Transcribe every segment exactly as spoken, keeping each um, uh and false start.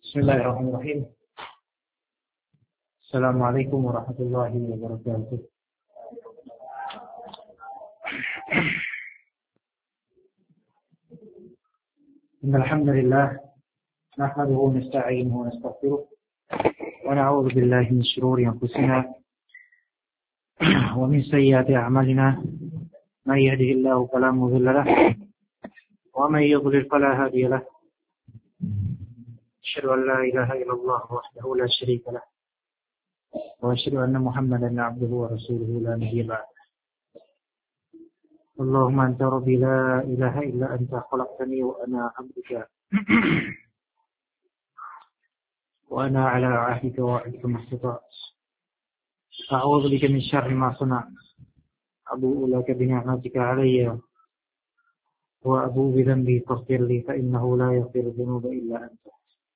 Bismillahirrahmanirrahim. Assalamualaikum warahmatullahi wabarakatuh. Innal hamdalillah nahmaduhu wa nasta'inuhu wa nastaghfiruh wa na'udzu billahi min shururi anfusina wa min sayyiati a'malina. Man yahdihillahu fala mudilla lahu wa man yudlil fala hadiya lahu. Asyhadu an la ilaha illallah wahdahu la syarika lahu wa asyhadu anna Muhammadan 'abduhu wa rasuluhu la nabiyya ba'dahu. Allahumma anta rabbi la ilaha illa anta khalaqtani wa ana 'abduka wa ana 'ala 'ahdika wa wa'dika mastata'tu. A'udzu bika min syarri ma sana'tu. Abu'u laka bi ni'matika 'alayya wa abu'u bi dhanbi faghfir li fa innahu la yaghfiru dhunuba illa anta.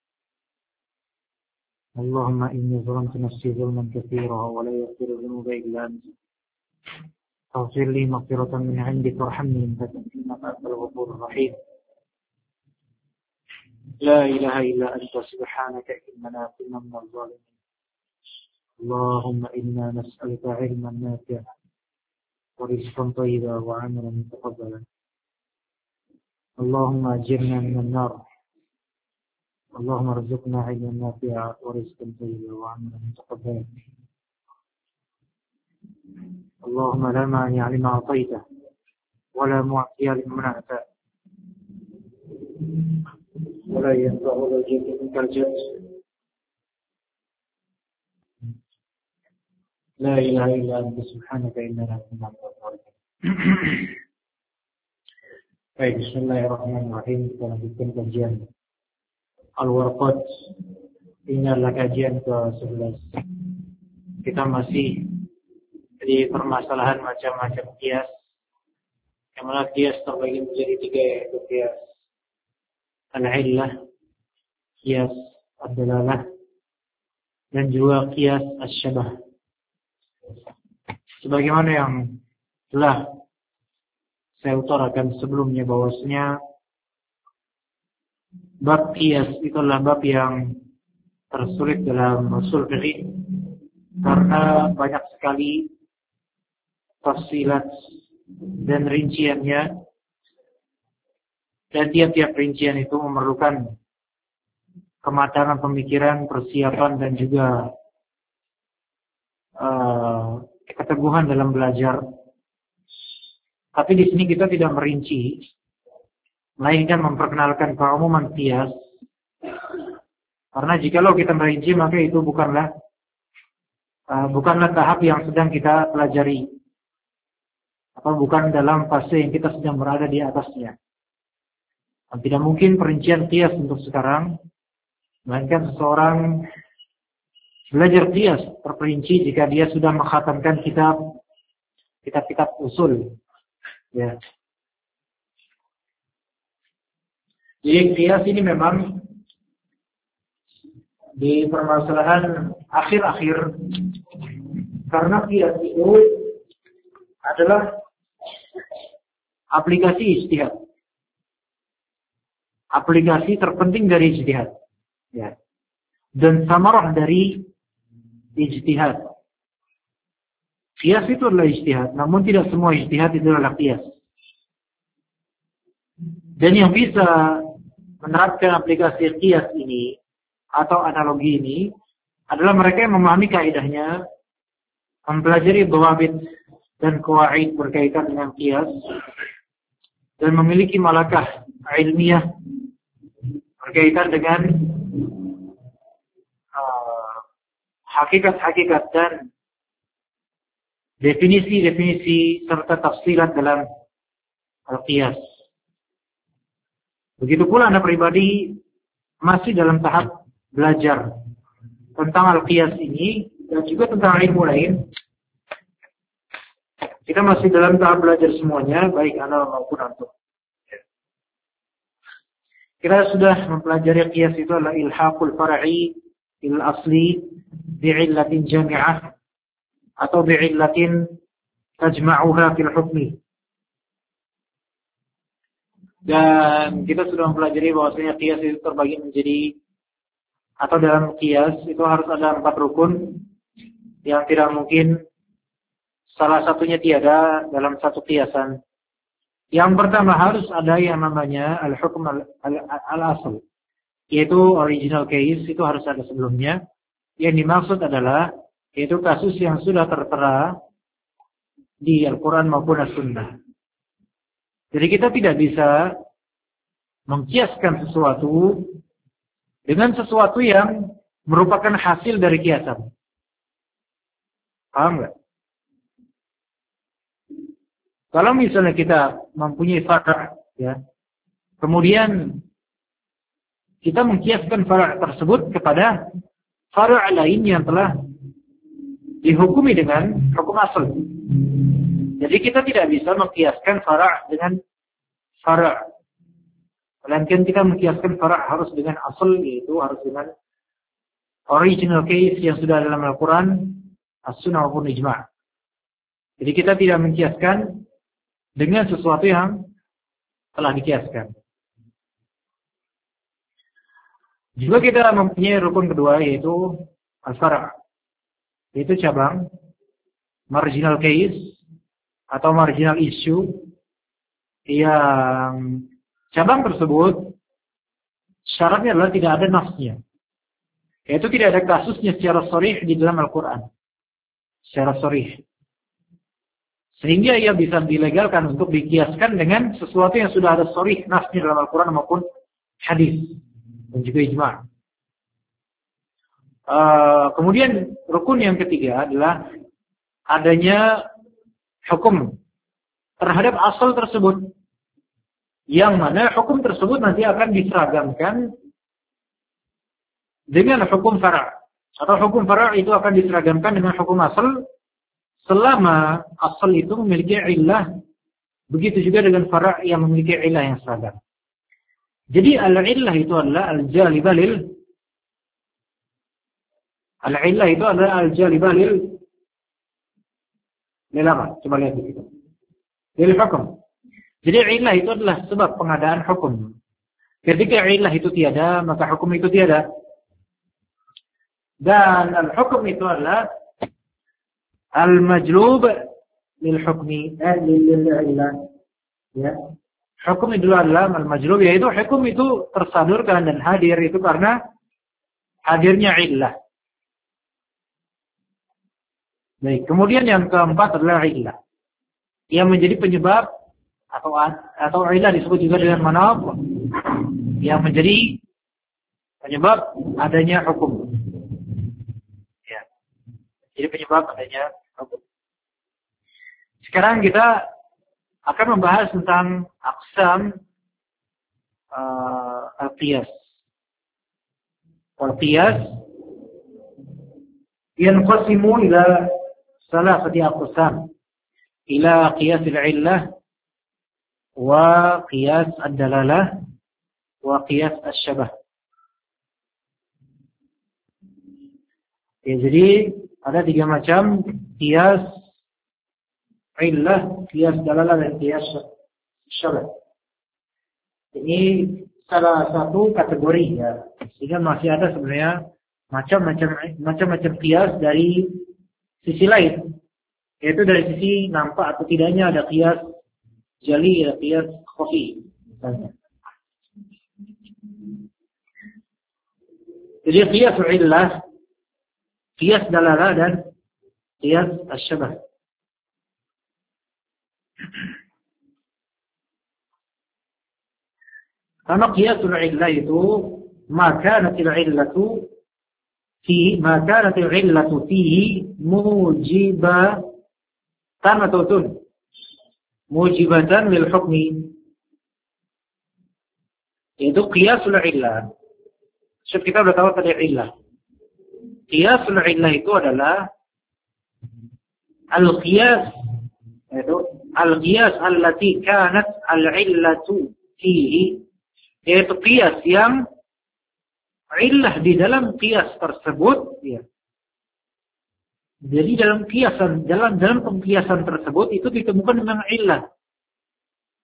Allahumma inni zalamtu nafsi zulman katsiran wa la yaghfiru dhunuba illa anta. Faghfir li maghfiratan min 'indika warhamni innaka antal ghafurur rahim. La ilaha illa anta subhanaka innana kunna minadh dhalimin. Allahumma inna nas'aluka 'ilman nafi'an wa rizqan thayyiban wa 'amalan mutaqabbalan. Allahumma ajirna minan nar. Allahumma arzuqna 'ilman nafi'an wa rizqan thayyiban wa 'amalan mutaqabbalan. Allahumma la mani'a lima a'tayta wa la mu'tiya lima mana'ta wa la yanfa'u dhal jaddi minkal jadd. La ilaha illa anta subhanaka innana kunna minadh dhalimin. Baik, bismillahirrahmanirrahim. Kita lanjutkan kajian Al-Warqat. Ini adalah kajian ke sebelas. Kita masih di permasalahan macam-macam kias. Yang mana kias terbagi menjadi tiga, yaitu kias al-illah, kias ad-dalalah, dan juga kias asy-syabah. Sebagaimana yang telah saya utarakan sebelumnya, bahwasanya bab kias itu adalah bab yang tersulit dalam ushul fiqh karena banyak sekali tafsilat dan rinciannya, dan tiap-tiap rincian itu memerlukan kematangan pemikiran, persiapan, dan juga uh, keteguhan dalam belajar. Tapi di sini kita tidak merinci, melainkan memperkenalkan keumuman qiyas. Karena jikalau kita merinci, maka itu bukanlah uh, bukanlah tahap yang sedang kita pelajari, atau bukan dalam fase yang kita sedang berada di atasnya. Dan tidak mungkin perincian qiyas untuk sekarang, melainkan seseorang belajar qiyas terperinci jika dia sudah mengkhatamkan kitab kitab-kitab usul. Ya. Jadi qiyas ini memang di permasalahan akhir-akhir, karena qiyas itu adalah aplikasi ijtihad. Aplikasi terpenting dari ijtihad. Ya. Dan samarah dari ijtihad. Qiyas itu adalah ijtihad, namun tidak semua ijtihad itu adalah qiyas. Dan yang bisa menerapkan aplikasi qiyas ini atau analogi ini adalah mereka yang memahami kaidahnya, mempelajari dhawabit dan qawaid berkaitan dengan qiyas, dan memiliki malakah ilmiah berkaitan dengan uh, hakikat-hakikat dan definisi-definisi serta tafsilat dalam al-qiyas. Begitu pula Anda pribadi masih dalam tahap belajar tentang al-qiyas ini dan juga tentang ilmu lain. Kita masih dalam tahap belajar semuanya, baik Anda maupun antum. Kita sudah mempelajari qiyas itu adalah ilhaqul far'i il asli bi'illatin jami'ah atau bi'illatin tajma'uha fil hukmi. Dan kita sudah mempelajari bahwasanya qiyas itu terbagi menjadi atau dalam qiyas itu harus ada empat rukun yang tidak mungkin salah satunya tiada dalam satu qiyasan. Yang pertama harus ada yang namanya al-hukm al-asl, yaitu original case, itu harus ada sebelumnya. Yang dimaksud adalah yaitu kasus yang sudah tertera di Al-Quran maupun As-Sunnah. Jadi kita tidak bisa mengkiaskan sesuatu dengan sesuatu yang merupakan hasil dari kiasan. Paham nggak? Kalau misalnya kita mempunyai far', ya, kemudian kita mengkiaskan far' tersebut kepada far' lain yang telah dihukumi dengan hukum asal. Jadi kita tidak bisa mengkiaskan far' dengan far'. Melainkan kita mengkiaskan far' harus dengan asal, yaitu harus dengan original case yang sudah dalam Al-Quran, As-Sunnah maupun Ijma'. Jadi kita tidak mengkiaskan dengan sesuatu yang telah dikiaskan. Juga kita mempunyai rukun kedua, yaitu al-far', yaitu cabang, marginal case atau marginal issue, yang cabang tersebut syaratnya adalah tidak ada nafsnya, yaitu tidak ada kasusnya secara sharih di dalam Al-Quran, secara sharih, sehingga ia bisa dilegalkan untuk dikiaskan dengan sesuatu yang sudah ada sharih nafsnya dalam Al-Quran maupun hadis dan juga ijma'. Uh, kemudian rukun yang ketiga adalah adanya hukum terhadap asal tersebut, yang mana hukum tersebut nanti akan diseragamkan dengan hukum far', atau hukum far' itu akan diseragamkan dengan hukum asal selama asal itu memiliki illah. Begitu juga dengan far' yang memiliki illah yang seragam. Jadi al-illah itu adalah al-jalibah lil al-illah itu adalah al-jalibah lil lil apa? Coba lihat di situ. Lil hukum. Jadi illah itu adalah sebab pengadaan hukum. Ketika illah itu tiada, maka hukum itu tiada. Dan al-hukum itu adalah al-majlub lil hukmi, eh, lil illah. Ya. Hukum itu adalah al-majlub, yaitu hukum itu tersalurkan dan hadir itu karena hadirnya illah. Baik, kemudian yang keempat adalah illah, yang menjadi penyebab atau atau illah disebut juga dengan manaf, yang menjadi penyebab adanya hukum. Ya. Jadi penyebab adanya hukum. Sekarang kita akan membahas tentang aqsam uh, al-qiyas. Al-qiyas yanqasimu ila salasati aqsam. Ila qiyas al-illah wa qiyas ad-dalalah wa qiyas asy-syabah. Ya, jadi ada tiga macam qiyas illah, qiyas dalalah dan qiyas syabah. Ini salah satu kategori ya. Sehingga masih ada sebenarnya macam-macam macam-macam qiyas dari sisi lain. Yaitu dari sisi nampak atau tidaknya ada qiyas jali, ada qiyas khafi misalnya. Jadi qiyas illah, qiyas dalalah dan qiyas asy-syabah. Karena qiyasul illah itu maka natil illatu fi maka natil illatu fihi mujibatan atau tun mujibatan lil hukmi, itu qiyasul illah. Sebab kita sudah tahu tadi illah. Qiyasul illah itu adalah al-qiyas, itu al-qiyas allati kanat al-illatu fihi, yaitu qiyas yang illah di dalam qiyas tersebut, ya. Jadi dalam qiyasan, dalam dalam pengqiyasan tersebut itu ditemukan dengan illah.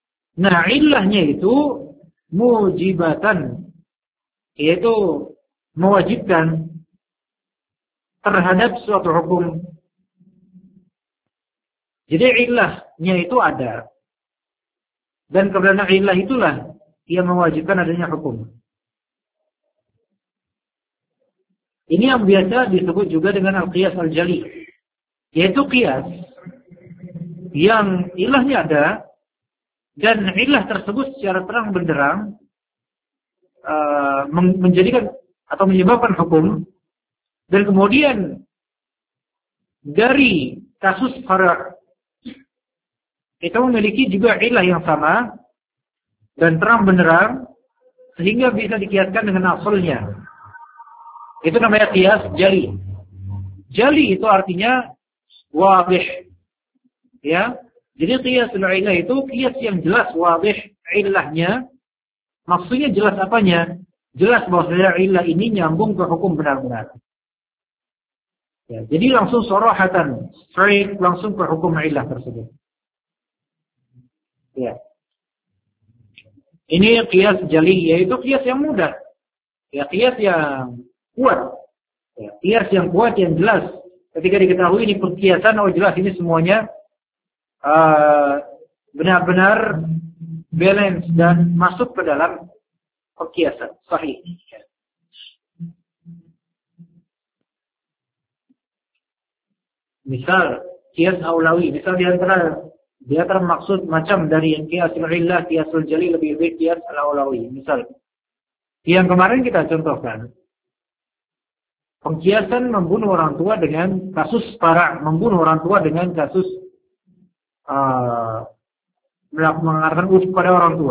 Nah, illahnya itu mujibatan, yaitu mewajibkan terhadap suatu hukum. Jadi ilahnya itu ada. Dan karena ilah itulah yang mewajibkan adanya hukum. Ini yang biasa disebut juga dengan al-qiyas al-jali. Yaitu qiyas yang ilahnya ada dan ilah tersebut secara terang benderang uh, menjadikan atau menyebabkan hukum, dan kemudian dari kasus fara' kita memiliki juga ilah yang sama dan terang benderang sehingga bisa dikiaskan dengan asalnya. Itu namanya qiyas jali. Jali itu artinya wadih. Ya. Jadi qiyasul ilah itu qiyas yang jelas wadih ilahnya. Maksudnya jelas apanya? Jelas bahwa ilah ini nyambung ke hukum benar-benar. Ya, jadi langsung sarahatan, straight langsung ke hukum ilah tersebut. Ya. Ini qiyas jali, yaitu qiyas yang mudah. Ya, qiyas yang kuat. Ya, qiyas yang kuat, yang jelas. Ketika diketahui ini perkiasan, oh jelas ini semuanya uh, benar-benar balance dan masuk ke dalam perkiasan sahih. Misal qiyas aulawi, misal di antara di antara maksud macam dari qiyasul illah, qiyasul jali lebih baik qiyas al-aulawi. Misal yang kemarin kita contohkan, pengkiasan membunuh orang tua dengan kasus para membunuh orang tua dengan kasus uh, mengatakan uf pada orang tua.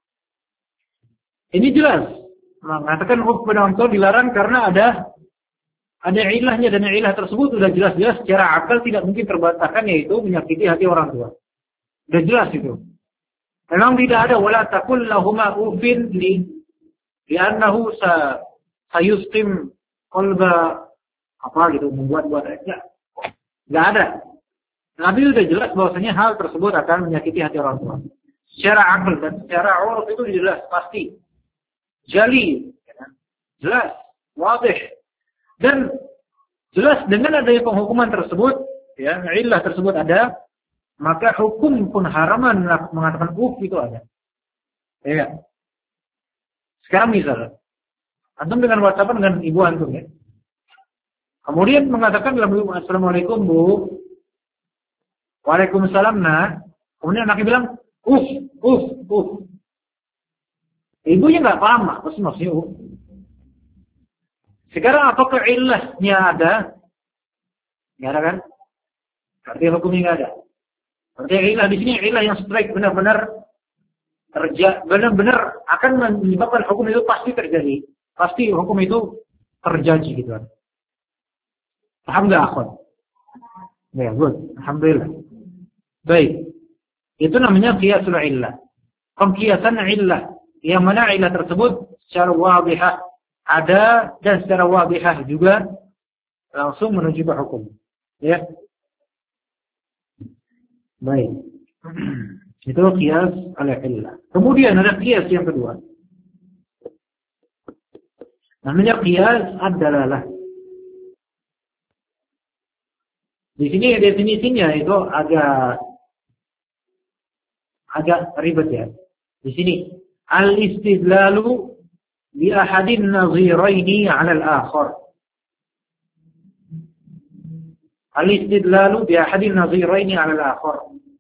Ini jelas mengatakan uf pada orang tua dilarang karena ada ada ilahnya, dan ilah tersebut sudah jelas-jelas secara akal tidak mungkin terbantahkan, yaitu menyakiti hati orang tua. Sudah jelas itu. Memang tidak ada wala taqul lahuma ufin li li'annahu sa sayusqim qalba apa gitu, membuat-buat aja. Enggak ada. Nabi sudah jelas bahwasanya hal tersebut akan menyakiti hati orang tua. Secara akal dan secara uruf itu jelas pasti. Jali, jelas, wadih. Dan jelas dengan adanya penghukuman tersebut, ya, ilah tersebut ada, maka hukum pun haraman mengatakan uf itu ada. Ya. Sekarang misal, antum dengan WhatsApp dengan ibu antum ya. Kemudian mengatakan dalam assalamualaikum bu, waalaikumsalam nah. Kemudian anaknya bilang uf, uf, uf. Ibunya nggak paham apa sih maksudnya uf. Sekarang apakah ilahnya ada? Nggak ada kan? Berarti hukumnya nggak ada. Berarti ilah di sini ilah yang strike benar-benar terjadi, benar-benar akan menyebabkan hukum itu pasti terjadi. Pasti hukum itu terjadi gitu kan. Paham nggak akhwan? Ya, good. Alhamdulillah. Baik. Itu namanya qiyasul illah. Pengkiasan illah. Yang mana illah tersebut secara wadihah ada dan secara wadihah juga langsung menuju ke hukum. Ya. Baik. Itu qiyas al-illah. Kemudian ada qiyas yang kedua. Namanya qiyas ad-dalalah. Di sini definisinya itu agak agak ribet ya. Di sini al-istidlalu bi ahadin naziraini 'ala al-akhar. Al-istidlalu bi ahadin naziraini 'ala al-akhar.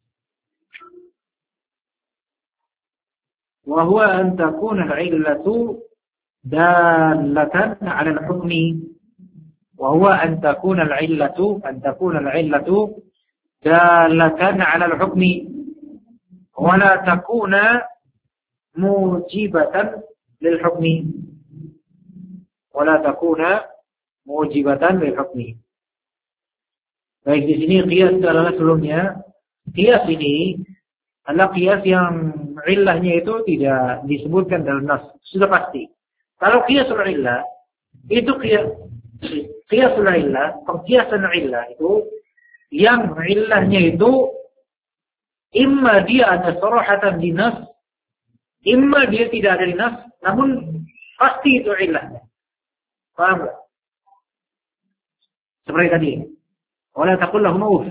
Wa huwa an takuna al-'illatu dalatan 'ala al-hukmi. Wa huwa an takuna al-'illatu an takuna al-'illatu dalatan 'ala al-hukmi wa la takuna mujibatan lil hukmi wa la takuna mujibatan lil hukmi. Baik, di sini qiyas adalah sebelumnya. Qiyas ini adalah qiyas yang illahnya itu tidak disebutkan dalam nas, sudah pasti. Kalau qiyasul illah itu qiyas qiyasul illah, pengkiasan illah itu yang illahnya itu imma dia ada sarahatan di nas, imma dia tidak ada di nas, namun pasti itu illahnya. Paham nggak? Seperti tadi. Wala taqul lahum uff.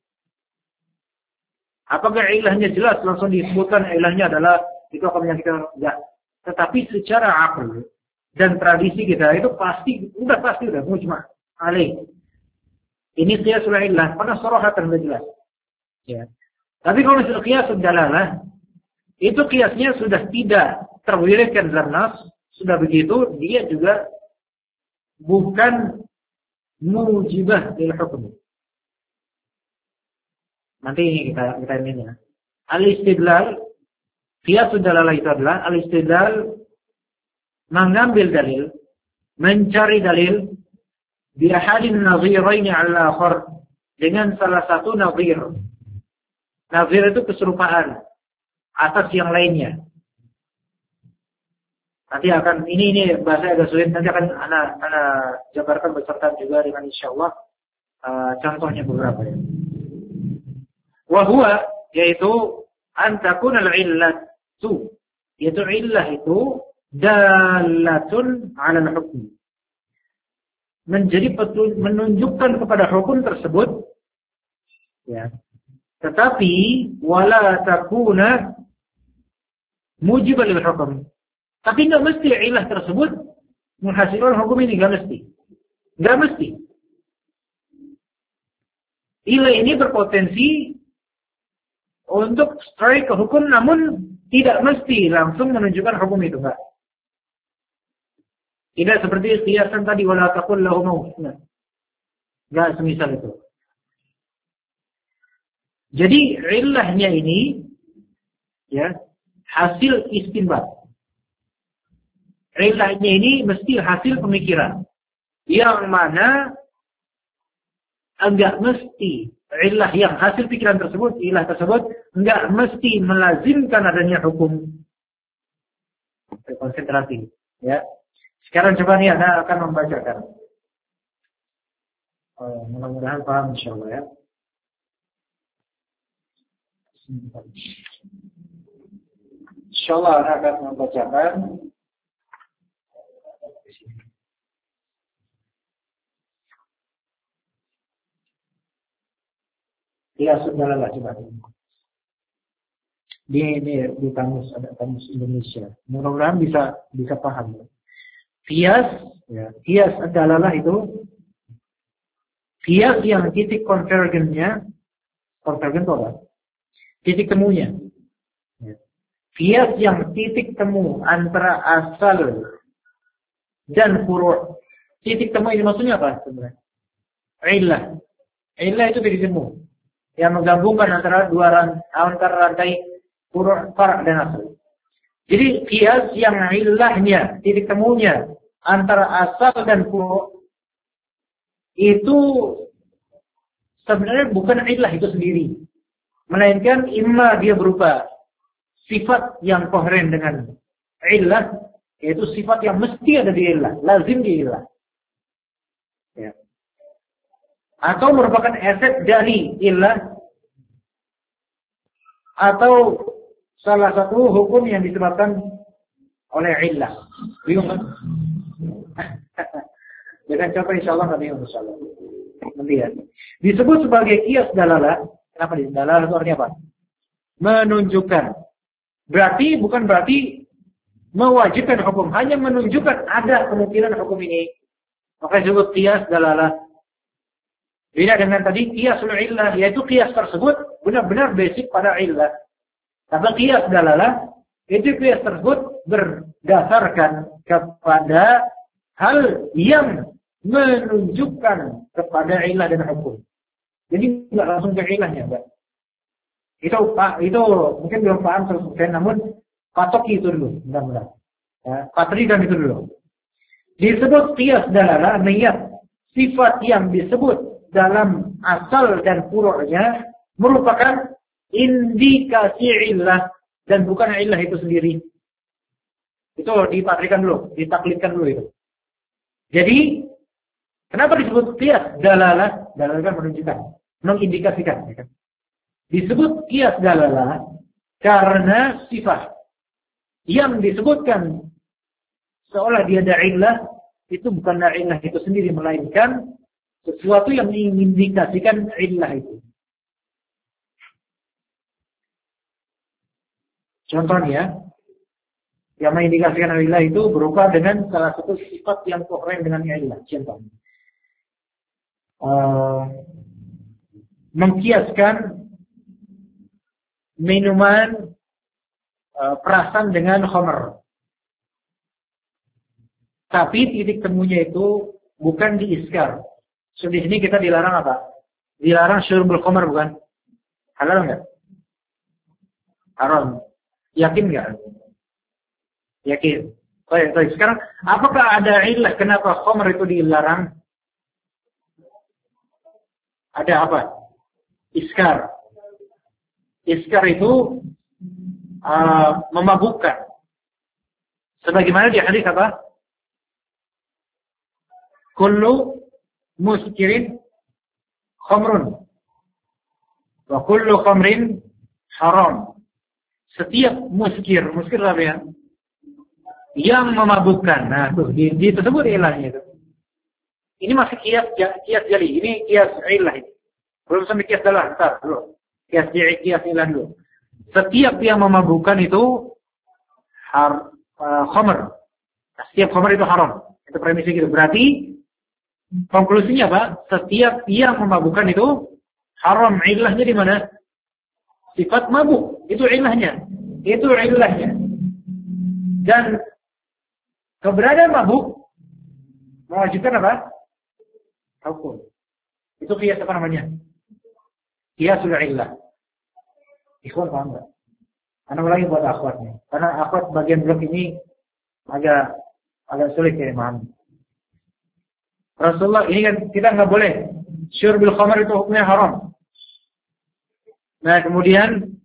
Apakah ilahnya jelas langsung disebutkan ilahnya adalah itu akan menyakitkan? Enggak. Tetapi secara akal dan tradisi kita itu pasti udah pasti udah mujma' alaih. Ini qiyasul illah pada sarahatan sudah jelas. Ya. Tapi kalau misalnya qiyasul dalalah itu qiyasnya sudah tidak terwiridkan dalam nas, sudah begitu dia juga bukan mujibah lil hukm. Nanti ini kita kita ini ya. Al-istidlal, qiyasul dalalah itu adalah al-istidlal mengambil dalil, mencari dalil bi ahadin nadhiraini 'ala akhar dengan salah satu nadhir. Nadhir itu keserupaan atas yang lainnya. Nanti akan ini ini bahasa agak sulit, nanti akan ana ana jabarkan beserta juga dengan insyaallah uh, contohnya beberapa ya. Wa huwa yaitu an takuna al-illatu, yaitu illah itu dalatun 'ala al-hukm, menjadi menunjukkan kepada hukum tersebut ya, tetapi wala takuna mujibal lil hukm, tapi enggak mesti ilah tersebut menghasilkan hukum ini, enggak mesti enggak mesti ilah ini berpotensi untuk strike ke hukum, namun tidak mesti langsung menunjukkan hukum itu, enggak. Tidak seperti qiyasan tadi wala taqul lahum uff. Enggak semisal itu. Jadi illahnya ini ya hasil istinbat. Illahnya ini mesti hasil pemikiran. Yang mana enggak mesti illah yang hasil pikiran tersebut, ilah tersebut enggak mesti melazimkan adanya hukum. Konsentrasi ya. Sekarang coba nih Anda akan membacakan. Oh, mudah-mudahan paham insyaallah ya. Insyaallah Anda akan membacakan. Ya sudah lah coba. Di ini di kamus ada kamus Indonesia. Mudah-mudahan bisa bisa paham. Qiyas, ya, qiyas adalah itu qiyas yang titik konvergennya, konvergen itu apa? Titik temunya. Ya. Qiyas yang titik temu antara asal dan furu'. Titik temu ini maksudnya apa sebenarnya? Illah. Illah itu titik temu yang menggabungkan antara dua rantai, antara rantai furu', far' dan asal. Jadi qiyas yang illahnya, titik temunya antara asal dan furu' itu sebenarnya bukan illah itu sendiri, melainkan imma dia berupa sifat yang koheren dengan illah, yaitu sifat yang mesti ada di illah, lazim di illah, ya. Atau merupakan efek dari illah, atau salah satu hukum yang disebabkan oleh illah. Bingung kan? Dengan contoh insyaallah nanti insyaallah. Nanti ya. Disebut sebagai qiyas dalalah. Kenapa di dalalah itu artinya apa? Menunjukkan. Berarti bukan berarti mewajibkan hukum, hanya menunjukkan ada kemungkinan hukum ini. Maka disebut qiyas dalalah. Beda dengan tadi qiyasul illah, yaitu qiyas tersebut benar-benar basic pada illah. Tapi qiyas dalalah itu qiyas tersebut berdasarkan kepada hal yang menunjukkan kepada illah dan hukum. Jadi tidak langsung ke ilahnya, Pak. Itu Pak, itu mungkin belum paham seratus persen, namun patoki itu dulu, mudah-mudahan. Ya, patrikan itu dulu. Disebut qiyas dalalah, melihat sifat yang disebut dalam asal dan furu'nya merupakan indikasi illah dan bukan illah itu sendiri. Itu dipatrikan dulu, ditaklidkan dulu itu. Jadi, kenapa disebut qiyas dalalah? Dalalah kan menunjukkan, mengindikasikan. Ya kan? Disebut qiyas dalalah karena sifat yang disebutkan seolah dia ada illah itu bukanlah illah itu sendiri, melainkan sesuatu yang mengindikasikan illah itu. Contohnya, yang mengindikasikan illah itu berupa dengan salah satu sifat yang koheren dengan illah. Contohnya, uh, mengkiaskan minuman uh, perasan dengan khamr. Tapi titik temunya itu bukan di iskar. So, di sini kita dilarang apa? Dilarang syurbul khamr, bukan? Halal enggak? Haram. Yakin enggak? Yakin. Baik, baik. Sekarang, apakah ada illah kenapa khamr itu dilarang? Ada apa? Iskar. Iskar itu uh, memabukkan. Sebagaimana di hadis apa? Kullu muskirin khamrun. Wa kullu khamrin haram. Setiap muskir, muskir apa ya? Yang memabukkan. Nah, tuh, di, di tersebut ilahnya itu. Ini masih kias kias jali. Ini kias ilah ini. Belum sampai kias dalah, entar dulu. Kias kias ilah dulu. Setiap yang memabukkan itu har uh, khamr. Setiap khamr itu haram. Itu premisnya gitu. Berarti konklusinya apa? Setiap yang memabukkan itu haram. Ilahnya di mana? Sifat mabuk. Itu ilahnya. Itu ilahnya. Dan keberadaan mabuk mewajibkan apa? Hukum. Itu kias apa namanya? Kiasul illah. Ikhwan paham enggak? Anak lagi buat akhwatnya. Karena akhwat bagian blok ini agak agak sulit ya memahami. Rasulullah ini kan kita nggak boleh syurbul khamr itu hukumnya haram. Nah kemudian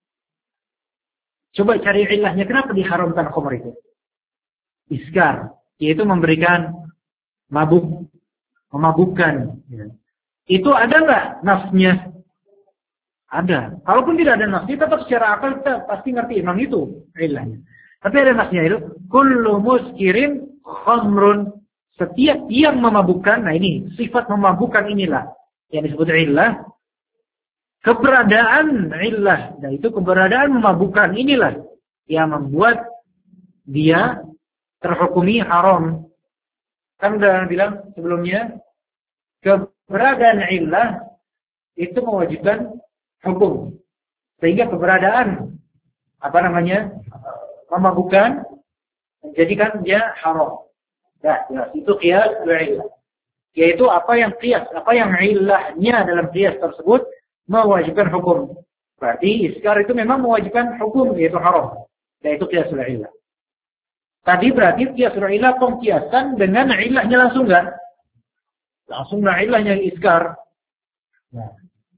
coba cari ilahnya kenapa diharamkan khamr itu? Iskar, yaitu memberikan mabuk, memabukkan. Itu ada nggak nafsnya? Ada. Kalaupun tidak ada nafsnya, tetap secara akal kita pasti ngerti memang itu ilahnya. Tapi ada nafsnya itu, kullu muskirin khamrun. Setiap yang memabukkan, nah ini sifat memabukkan inilah yang disebut illah. Keberadaan illah, nah itu keberadaan memabukkan inilah yang membuat dia terhukumi haram. Kan udah bilang sebelumnya, keberadaan illah itu mewajibkan hukum. Sehingga keberadaan apa namanya memabukkan menjadikan dia haram. Nah, jelas itu qiyas illah. Yaitu apa yang qiyas, apa yang illahnya dalam qiyas tersebut mewajibkan hukum. Berarti iskar itu memang mewajibkan hukum, yaitu haram. Yaitu qiyas illah. Tadi berarti qiyas illah pengkiasan dengan illahnya langsung kan? Langsung lah illahnya iskar. Nah.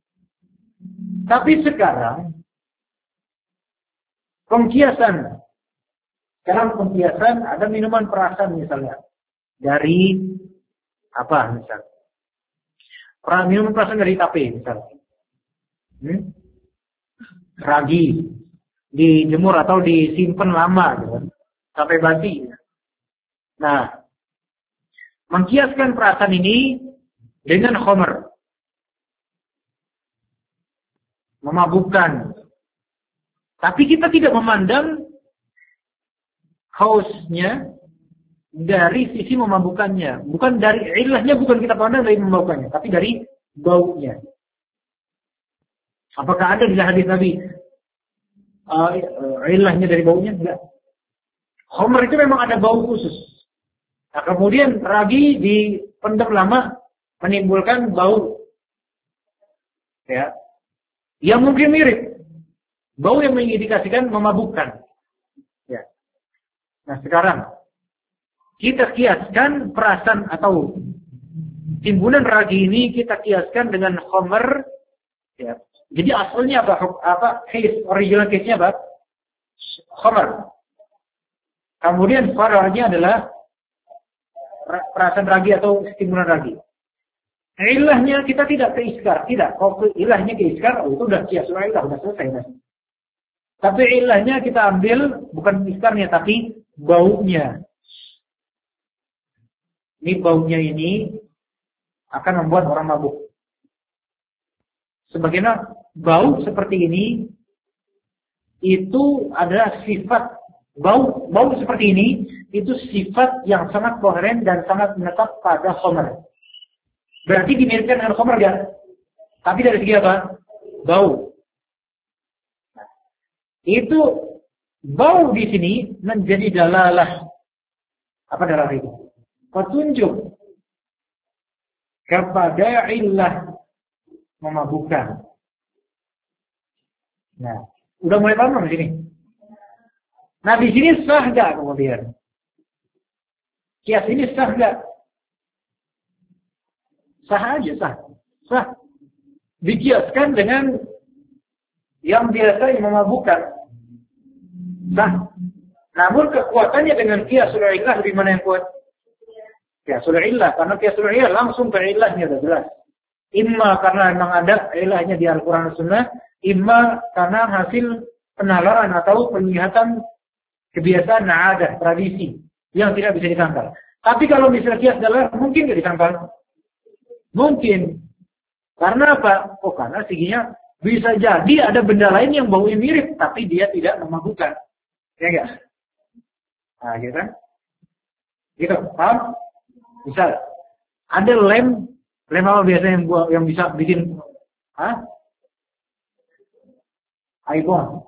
Tapi sekarang pengkiasan. Sekarang pengkiasan ada minuman perasan misalnya. Dari apa misalnya? Minuman perasan dari tape misalnya. Hmm? Ragi dijemur atau disimpan lama gitu, sampai basi. Nah, mengkiaskan perasan ini dengan khamr, memabukkan. Tapi kita tidak memandang hausnya dari sisi memabukkannya. Bukan dari ilahnya, bukan kita pandang dari memabukkannya, tapi dari baunya. Apakah ada di hadis Nabi uh, ilahnya dari baunya? Enggak. Khamr itu memang ada bau khusus. Nah, kemudian ragi dipendam lama menimbulkan bau. Ya. Yang mungkin mirip. Bau yang mengindikasikan memabukkan. Ya. Nah, sekarang kita kiaskan perasan atau timbunan ragi ini kita kiaskan dengan khamr. Ya. Jadi asalnya apa? Apa? Case, original case-nya apa? Khamr. Kemudian faranya adalah perasan ragi atau timbunan ragi. Ilahnya kita tidak ke iskar, tidak. Kalau ilahnya ke iskar, oh, itu udah kiasul ilah, udah selesai. Tapi ilahnya kita ambil bukan iskarnya, tapi baunya. Ini baunya ini akan membuat orang mabuk. Sebagaimana bau seperti ini itu adalah sifat bau bau seperti ini itu sifat yang sangat koheren dan sangat menetap pada khamr. Berarti dimiripkan dengan khamr ya? Tapi dari segi apa? Bau. Itu bau di sini menjadi dalalah. Apa dalalah itu? Petunjuk kepada illah memabukkan. Nah, udah mulai paham di sini. Nah, di sini sah enggak kemudian? Kias ini sah enggak? Sah aja, sah. Sah. Dikiaskan dengan yang biasa yang memabukkan. Sah. Namun kekuatannya dengan kiasul illah di mana yang kuat? Kiasul illah, karena kiasul illah langsung ke illahnya sudah jelas. Imma karena memang ada ilahnya di Al-Quran dan Sunnah, imma karena hasil penalaran atau penglihatan kebiasaan ada tradisi yang tidak bisa ditangkal. Tapi kalau misalnya kias adalah mungkin tidak ditangkal. Mungkin. Karena apa? Oh, karena siginya bisa jadi ada benda lain yang baunya mirip, tapi dia tidak memabukkan. Ya enggak? Nah, gitu kan? Gitu, paham? Misal, ada lem, lem apa biasanya yang gua yang bisa bikin, ah? iPhone.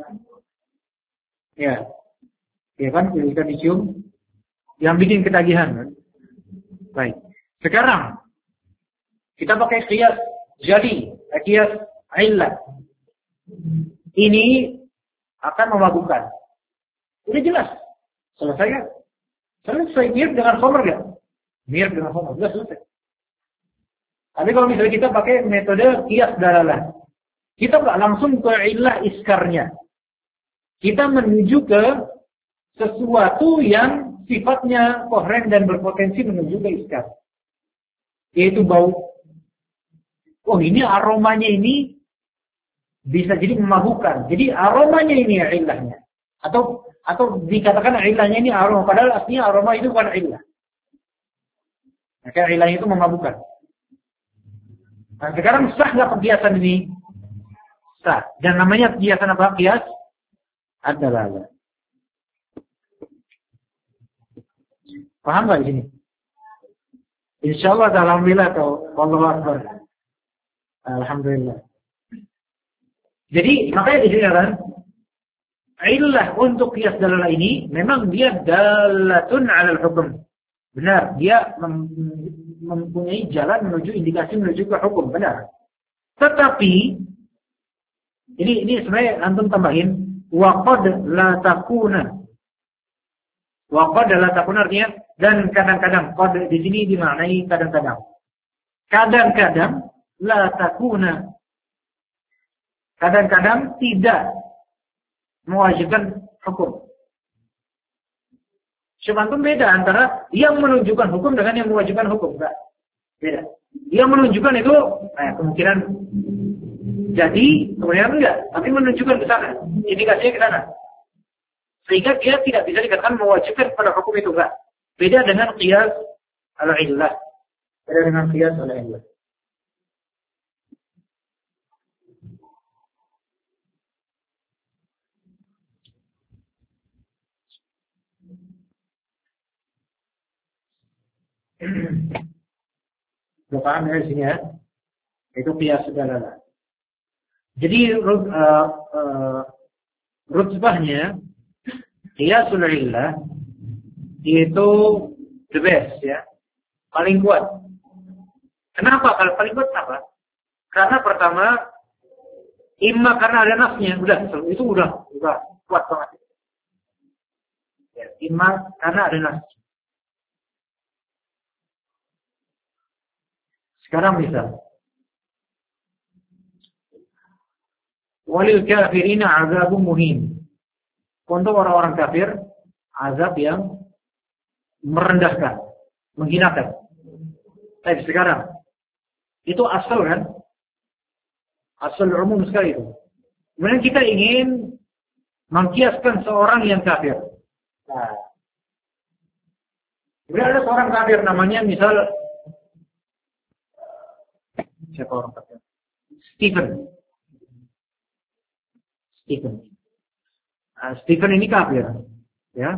Ya, ya kan? Kita dicium, yang bikin ketagihan. Kan? Baik. Sekarang kita pakai kias jadi, kias illah. Ini akan memabukkan. Udah jelas. Selesai kan? Selesai. Mirip dengan khamr kan? Mirip dengan khamr. Sudah selesai. Tapi kalau misalnya kita pakai metode kias dalalah, kita nggak langsung ke illah iskarnya. Kita menuju ke sesuatu yang sifatnya kohren dan berpotensi menuju ke iskar. Yaitu bau. Oh, ini aromanya ini bisa jadi memabukkan. Jadi aromanya ini illahnya. Atau atau dikatakan ilahnya ini aroma, padahal aslinya aroma itu bukan ilah. Maka ilahnya itu memabukkan. Nah, sekarang sah nggak perhiasan ini? Sah. Dan namanya perhiasan apa? Kias adalah. Paham nggak di sini? Insya Allah, alhamdulillah atau Allahu Akbar. Alhamdulillah. Jadi makanya di sini kan, illah untuk qiyas dalalah ini memang dia dalatun 'alal hukum. Benar, dia mem mempunyai jalan menuju indikasi menuju ke hukum, benar. Tetapi ini ini sebenarnya antum tambahin wa qad la takuna. Wa qad la takuna artinya dan kadang-kadang, qad di sini dimaknai kadang-kadang. Kadang-kadang la takuna. Kadang-kadang tidak mewajibkan hukum. Cuma itu beda antara yang menunjukkan hukum dengan yang mewajibkan hukum. Enggak. Beda. Yang menunjukkan itu eh, kemungkinan jadi, kemudian enggak. Tapi menunjukkan ke sana. Indikasinya ke sana. Sehingga dia tidak bisa dikatakan mewajibkan pada hukum itu. Enggak. Beda dengan qiyas al-illah. Beda dengan qiyas al-illah. Sudah paham dari sini ya? Itu qiyas dalalah. Jadi uh, uh, rutbahnya qiyasul illah itu the best ya, paling kuat. Kenapa? Kalau paling kuat apa? Karena pertama, imma karena ada nafsnya, udah itu udah udah kuat banget. Ya, imma karena ada nafs. Sekarang bisa. Walil kafirina azabun muhin. Untuk orang-orang kafir, azab yang merendahkan, menghinakan. Tapi sekarang, itu asal kan? Asal umum sekali itu. Kemudian kita ingin mengkiaskan seorang yang kafir. Nah, Kemudian ada seorang kafir namanya misal siapa orang kafir? Stephen. Stephen. Nah, Stephen ini kafir, ya.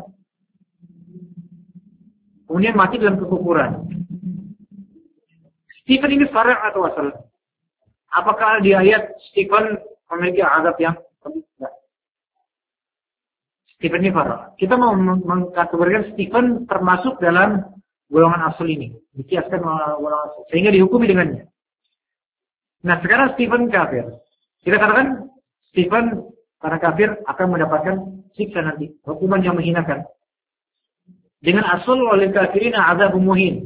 Kemudian mati dalam kekufuran. Stephen ini far' atau asal? Apakah di ayat Stephen memiliki azab yang tidak? Stephen ini far'. Kita mau mengkategorikan Stephen termasuk dalam golongan asal ini, dikiaskan golongan asal, sehingga dihukumi dengannya. Nah, sekarang Stephen kafir. Kita katakan Stephen karena kafir akan mendapatkan siksa nanti, hukuman yang menghinakan. Dengan asal oleh kafirin azab muhin.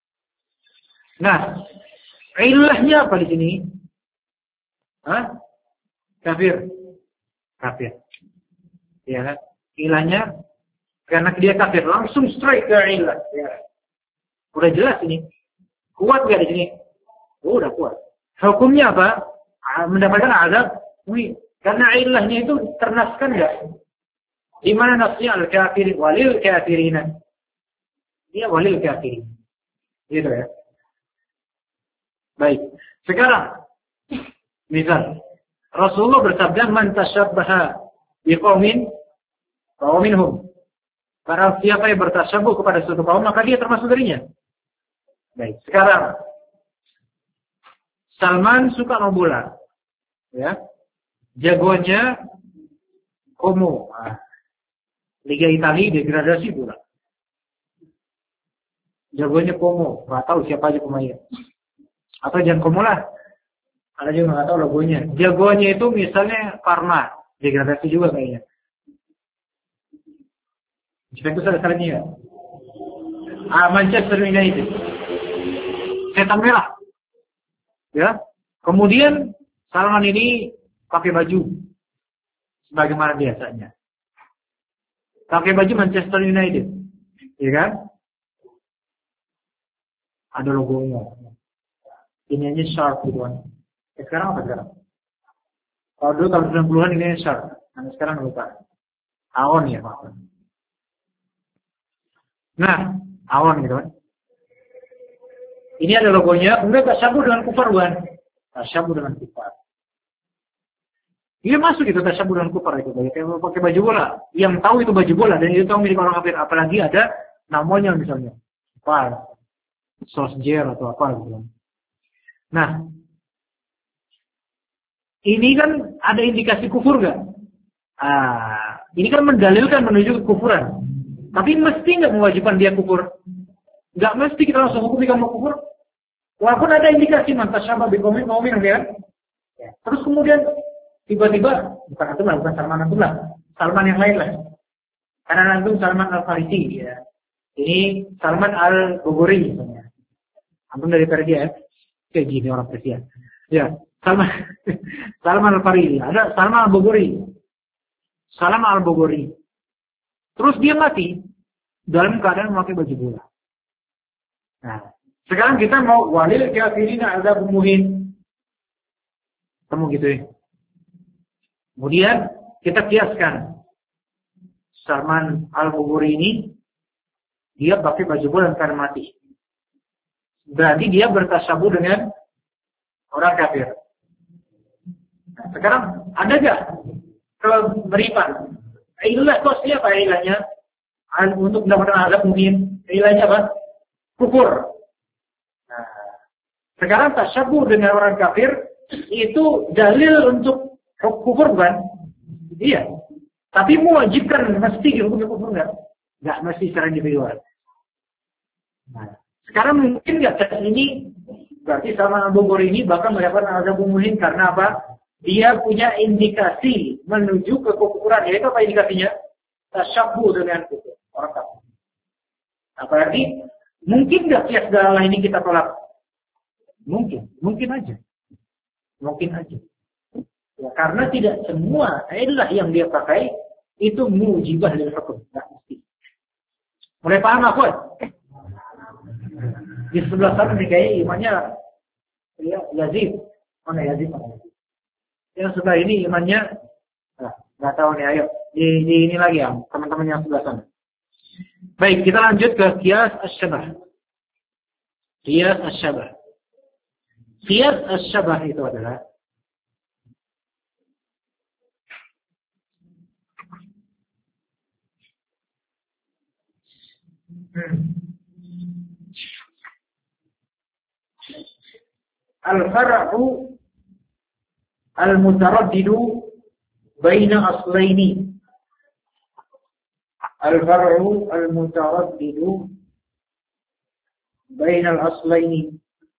Nah, ilahnya apa di sini? Hah? Kafir. Kafir. Ya kan? Ilahnya karena dia kafir, langsung straight ke ilah. Ya. Udah jelas ini. Kuat enggak di sini? Oh, udah kuat. Hukumnya apa? Mendapatkan azab muhin. Karena ilahnya itu ternaskan enggak? Di mana nasnya al-kafir walil kafirina? Dia walil kafirin. Gitu ya. Baik. Sekarang misal Rasulullah bersabda man tashabbaha biqaumin fa minhum. Barang siapa yang bertasyabuh kepada suatu kaum maka dia termasuk darinya. Baik. Sekarang Salman suka main bola. Ya. Jagoannya Como. Nah, Liga Italia degradasi bola. Jagoannya Como. Nggak tahu siapa aja pemainnya. Atau jangan Como lah. Ada juga nggak tahu logonya. Jagoannya itu misalnya Parma. Degradasi juga kayaknya. Juventus ada salahnya ya? Ah, Manchester United. Setan merah. Ya. Kemudian Salman ini pakai baju sebagaimana biasanya. Pakai baju Manchester United. Ya kan? Ada logonya. Ini aja sharp gitu kan. Eh, sekarang apa sekarang? Kalau dulu tahun sembilan puluhan ini sharp. Nah, sekarang lupa. Aon ya, Pak. Nah, awan gitu kan. Ini ada logonya, kemudian tasyabuh dengan kufar bukan? Tasyabuh dengan kufar. Dia masuk itu tasyabuh dengan kufar itu. Kayak pakai baju bola. Yang tahu itu baju bola dan itu tahu milik orang kafir. Apalagi ada namanya misalnya. Apa? Solskjaer atau apa gitu. Nah, ini kan ada indikasi kufur nggak? Ah, ini kan mendalilkan menuju kekufuran. Tapi mesti nggak mewajibkan dia kufur? Nggak mesti kita langsung hukumi kamu kufur. Walaupun ada indikasi mantasyabah biqaumin qaumin kan? Ya. Terus kemudian tiba-tiba bukan Abdullah, bukan Salman Abdullah, Salman yang lain lah. Karena nanti Salman Al-Farisi ya. Ini Salman Al-Bogori misalnya. Antum dari Persia ya? Kayak gini orang Persia. Ya, Salman Salman Al-Farisi. Ada Salman Al-Bogori. Salman Al-Bogori. Terus dia mati dalam keadaan memakai baju bola. Nah, sekarang kita mau walil kafirina azab muhin. Kamu gitu ya. Kemudian kita kiaskan Salman Al-Bogori ini dia pakai baju bola karena mati. Berarti dia bertasyabuh dengan orang kafir. Nah, sekarang ada gak kemiripan? Ilah kok siapa ilahnya? Untuk mendapatkan azab mungkin. Ilahnya apa? Kufur. Nah, sekarang tasyabuh dengan orang kafir itu dalil untuk kufur bukan? Iya. Tapi mewajibkan mesti hukum kufur enggak? Enggak mesti secara individual. Nah, sekarang mungkin enggak tes ini berarti sama Bogor ini bakal mendapatkan azab muhin karena apa? Dia punya indikasi menuju ke kekufuran. Yaitu apa indikasinya? Tasyabuh dengan kufur orang kafir. Nah, berarti mungkin nggak kias dalam ini kita tolak? Mungkin, mungkin aja, mungkin aja. Ya, karena tidak semua illah yang dia pakai itu mujibah lil hukum, nggak mesti. Mulai paham aku? Di sebelah sana nih kayak imannya ya Yazid, mana Yazid mana? Yang sebelah ini imannya, nah, nggak tahu nih. Ayo di, di ini lagi ya teman-teman yang sebelah sana. Baik, kita lanjut ke qiyas asy-syabah. Qiyas asy-syabah. Qiyas asy-syabah itu adalah al-far'u al-mutaraddidu baina aslaini. Al-far'u al-mutaraddidu baina al-aslaini.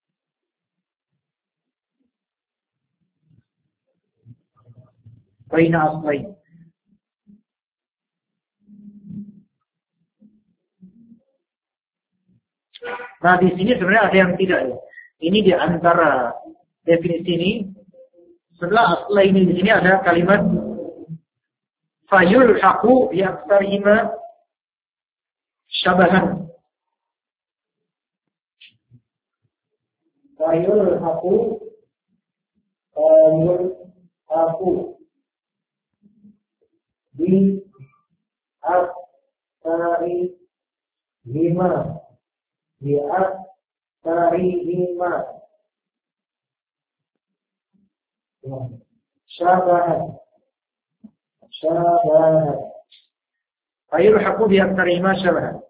Baina aslaini. Nah, di sini sebenarnya ada yang tidak ya. Ini di antara definisi ini. Setelah asla ini di sini ada kalimat fayulhaqu bi aktsarihima syabahan. Fayulhaqu fayulhaqu bi aktsarihima bi aktsarihima syabahan syabahan fayulhaqu bi aktsarihima syabahan.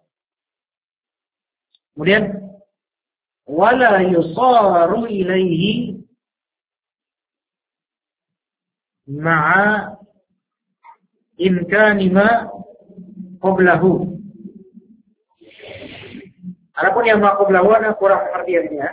Kemudian wala yusaru ilaihi ma'a imkani ma qablahu. Adapun yang ma qablahu ana kurang pengertian ini ya.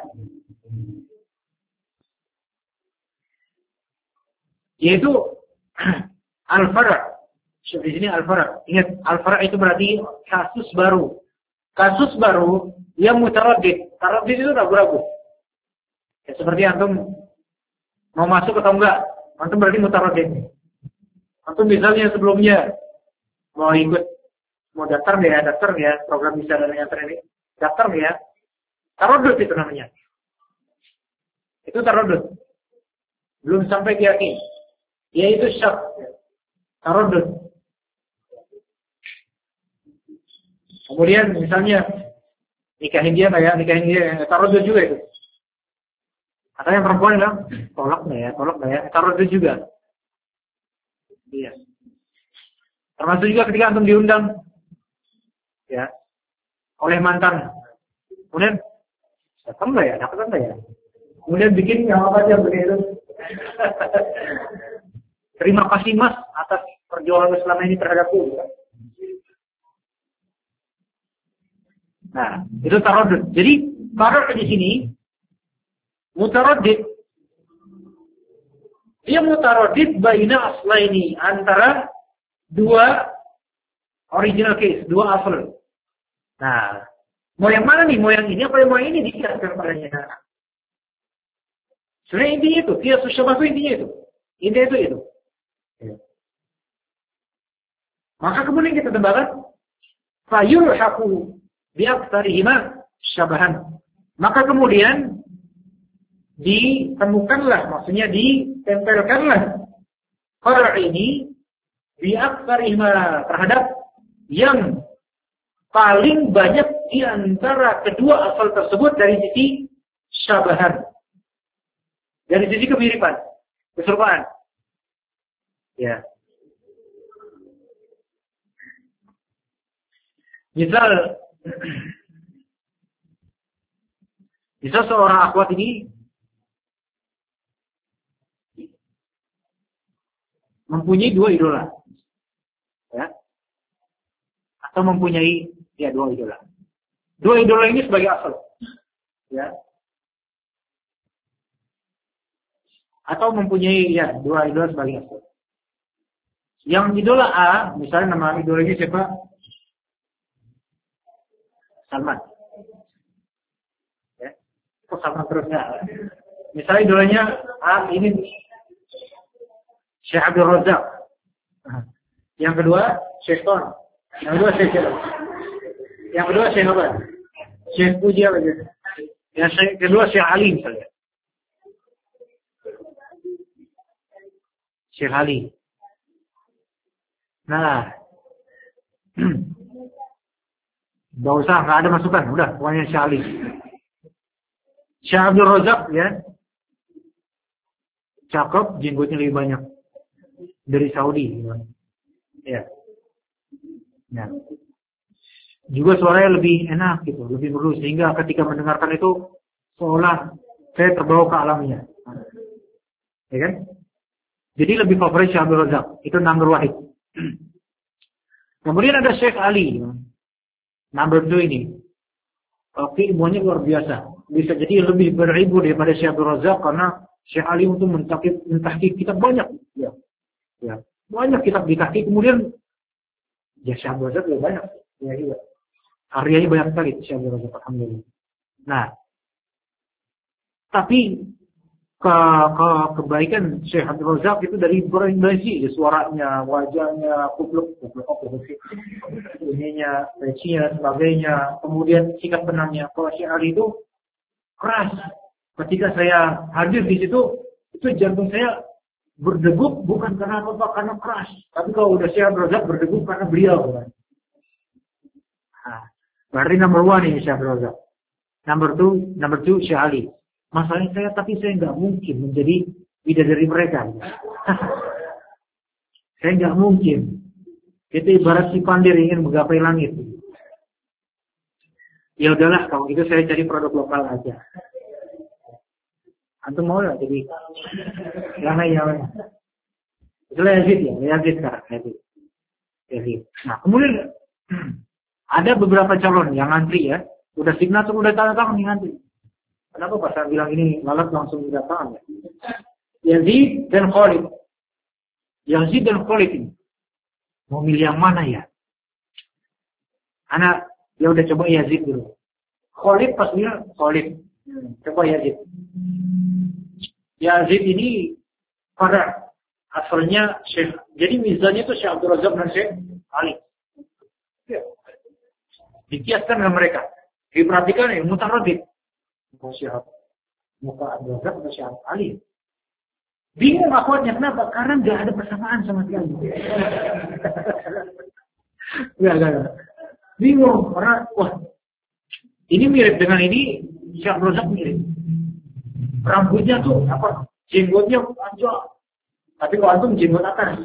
Yaitu al-far'. Di sini al-far'. Ingat, al-far' itu berarti kasus baru. Kasus baru yang mutaraddid. Taraddid itu ragu-ragu. Ya, seperti antum mau masuk atau enggak. Antum berarti mutaraddid. Antum misalnya sebelumnya mau ikut, mau daftar ya, daftar ya, program bisa dan yang ini. Daftar ya. Taraddud itu namanya. Itu taraddud. Belum sampai yakin. Yaitu syak. Taraddud. Kemudian misalnya nikahin dia kayak nikahin dia taraddud juga itu. Atau yang perempuan bilang tolak nggak ya, tolak nggak ya, taraddud juga. Iya. Termasuk juga ketika antum diundang, ya, oleh mantan. Kemudian datang nggak ya, datang nggak ya. Kemudian bikin yang apa aja begitu. Terima kasih Mas atas perjuangan selama ini terhadapku. Nah, itu taraddud. Jadi, taraddud di sini mutaraddid. Dia mutaraddid baina aslaini, antara dua original case, dua asal. Nah, mau yang mana nih? Mau yang ini apa mau yang ini dikiaskan padanya? Sebenarnya intinya itu, qiyas asy-syabah itu intinya itu. Intinya itu itu. Maka kemudian kita tembakkan fayulhaqu bi aktsarihima syabahan. Maka kemudian ditemukanlah, maksudnya ditempelkanlah far' ini bi aktsarihima terhadap yang paling banyak di antara kedua asal tersebut dari sisi syabahan. Dari sisi kemiripan, keserupaan. Ya. Misal, misal seorang akhwat ini mempunyai dua idola, ya, atau mempunyai ya dua idola. Dua idola ini sebagai asal, ya, atau mempunyai ya dua idola sebagai asal. Yang idola A, misalnya nama idolanya siapa? Salman. Ya. Kok Salman terus enggak? Misalnya idolanya A ini Syekh Abdul Razak. Yang kedua Syekh Ton. Yang kedua Syekh siapa? Yang kedua Syekh apa? Syekh Puji apa gitu. Yang kedua Syekh Ali misalnya. Syekh Ali. Nah, Gak usah, gak ada masukan. Udah, pokoknya Syekh Ali. Syekh Abdul Razak ya. Cakep, jenggotnya lebih banyak. Dari Saudi. Ya. Ya. Juga suaranya lebih enak gitu, lebih merdu. Sehingga ketika mendengarkan itu, seolah saya terbawa ke alamnya. Ya kan? Jadi lebih favorit Syekh Abdul Razak. Itu number wahid. Kemudian ada Syekh Ali. Number two ini. Oke, ilmunya luar biasa. Bisa jadi lebih beribu daripada Syekh Abdul Razak karena Syekh Ali untuk mentahqiq mentahqiq kitab banyak. Ya. Ya. Banyak kitab ditahqiq. Kemudian ya Syekh Abdul Razak lebih banyak. Ya, iya. Karyanya banyak sekali Syekh Abdul Razak, alhamdulillah. Nah, tapi ke, ke kebaikan Syekh Abdul Razak itu dari berbagai ya, suaranya, wajahnya, kupluk, kupluk, kupluk, ininya, pecinya, sebagainya. Kemudian sikap tenangnya. Kalau Syekh Ali itu keras. Ketika saya hadir di situ, itu jantung saya berdegup bukan karena apa, karena keras. Tapi kalau udah Syekh Abdul Razak berdegup karena beliau. Kan? Nah, berarti nomor one ini Syekh Abdul Razak. Number two, number two Syekh Ali. Masalahnya saya, tapi saya nggak mungkin menjadi bidadari mereka. Saya nggak mungkin. Itu ibarat si pandir ingin menggapai langit. Ya udahlah, kalau gitu saya cari produk lokal aja. Antum mau nggak jadi? Karena ya, itulah Yazid ya, Yazid sekarang Yazid. Yazid. Nah kemudian ada beberapa calon yang ngantri ya, udah signatur, udah tanda tangan yang ngantri. Kenapa Pak saya bilang ini lalat langsung datang ya? Yazid dan Khalid. Yazid dan Khalid ini. Mau milih yang mana ya? Anak, ya udah coba Yazid dulu. Khalid pas bilang Khalid. Coba Yazid. Yazid ini pada asalnya Syekh. Jadi misalnya itu Syekh Abdul Razak dan Syekh Ali. Ya. Dikiaskan dengan mereka. Diperhatikan ya, mutaradid. Syekh muka Abdul Razak atau Syekh Ali. Bingung akhwatnya kenapa? Karena nggak ada persamaan sama sekali. Nggak, nggak. Bingung karena wah ini mirip dengan ini, Syekh Abdul Razak mirip. Rambutnya tuh apa? Jenggotnya panjang. Tapi kalau antum jenggot atas.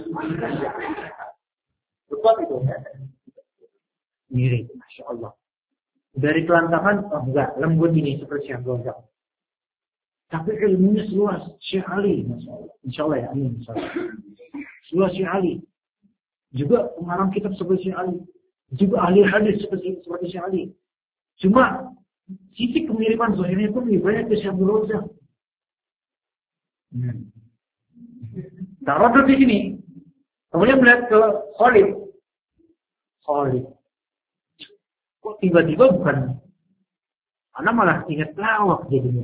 Betul itu. Mirip, Masya Allah. Dari kelantangan, oh enggak, lembut ini seperti Syekh Abdul Razak. Tapi ilmunya seluas Syekh Ali, Masya Allah. Insya Allah ya, amin. Insya Allah. Seluas Syekh Ali. Juga pengarang kitab seperti Syekh Ali. Juga ahli hadis seperti, seperti Syekh Ali. Cuma, sisi kemiripan zahirnya pun lebih banyak ke Syekh Abdul Razak. Hmm. Taruh di sini. Kemudian melihat ke Khalid. Khalid. Kok tiba-tiba bukan? Karena malah ingat lawak jadinya.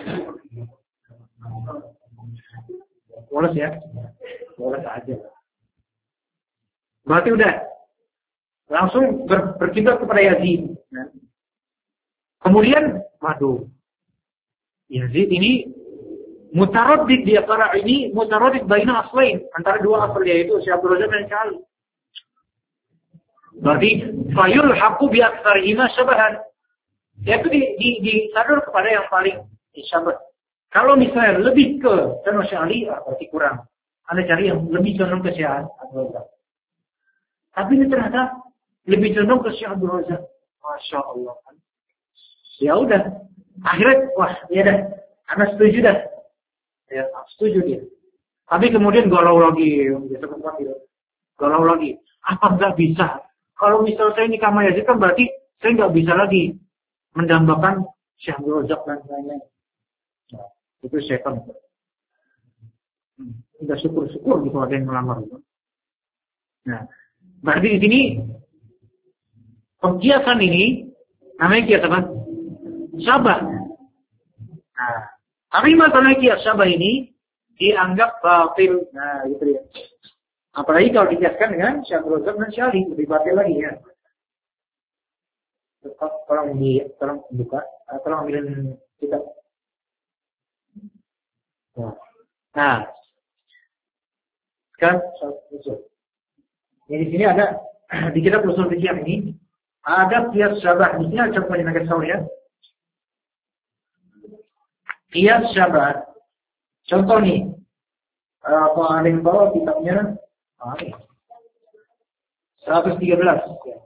Polos ya? Polos aja. Berarti udah. Langsung ber, berkiblat kepada Yazid. Kemudian, waduh. Yazid ini mutaraddid di antara ini, mutaraddid baina aslain. Antara dua asal yaitu Syekh Abdul Razak dan Syekh Ali. Berarti fayul haqqu bi aktsarihima syabahan. Yaitu di, di, disadur kepada yang paling syabah. Kalau misalnya lebih ke Syekh Ali, berarti kurang. Anda cari yang lebih condong ke Syekh Abdul Razak. Tapi ini ternyata lebih condong ke Syekh Abdul Razak. Masya Allah. Ya udah. Akhirnya, wah, ya dah. Anda setuju dah. Ya, setuju dia. Tapi kemudian galau lagi. Galau lagi. Apa enggak bisa? Kalau misal saya nikah sama Yazid kan berarti saya nggak bisa lagi mendambakan Syekh Abdul Razak dan lain-lain. Nah, itu setan. Hmm. Udah syukur-syukur gitu ada yang melamar. Nah, berarti di sini pengkiasan ini namanya kias apa? Syabah. Nah, tapi masalah kias syabah ini dianggap batil. Nah, gitu ya. Apalagi kalau dikiaskan dengan Syekh Abdul Razak dan Syekh Ali, lebih batil lagi ya. Tolong di, tolong buka, tolong ambilin kitab. Nah, sekarang usul. Jadi di sini ada di kitab usul fikih ini Ada kias syabah. Di sini ada contohnya naga saur ya. Kias syabah. Contoh nih. Apa ada yang bawa kitabnya? seratus tiga belas.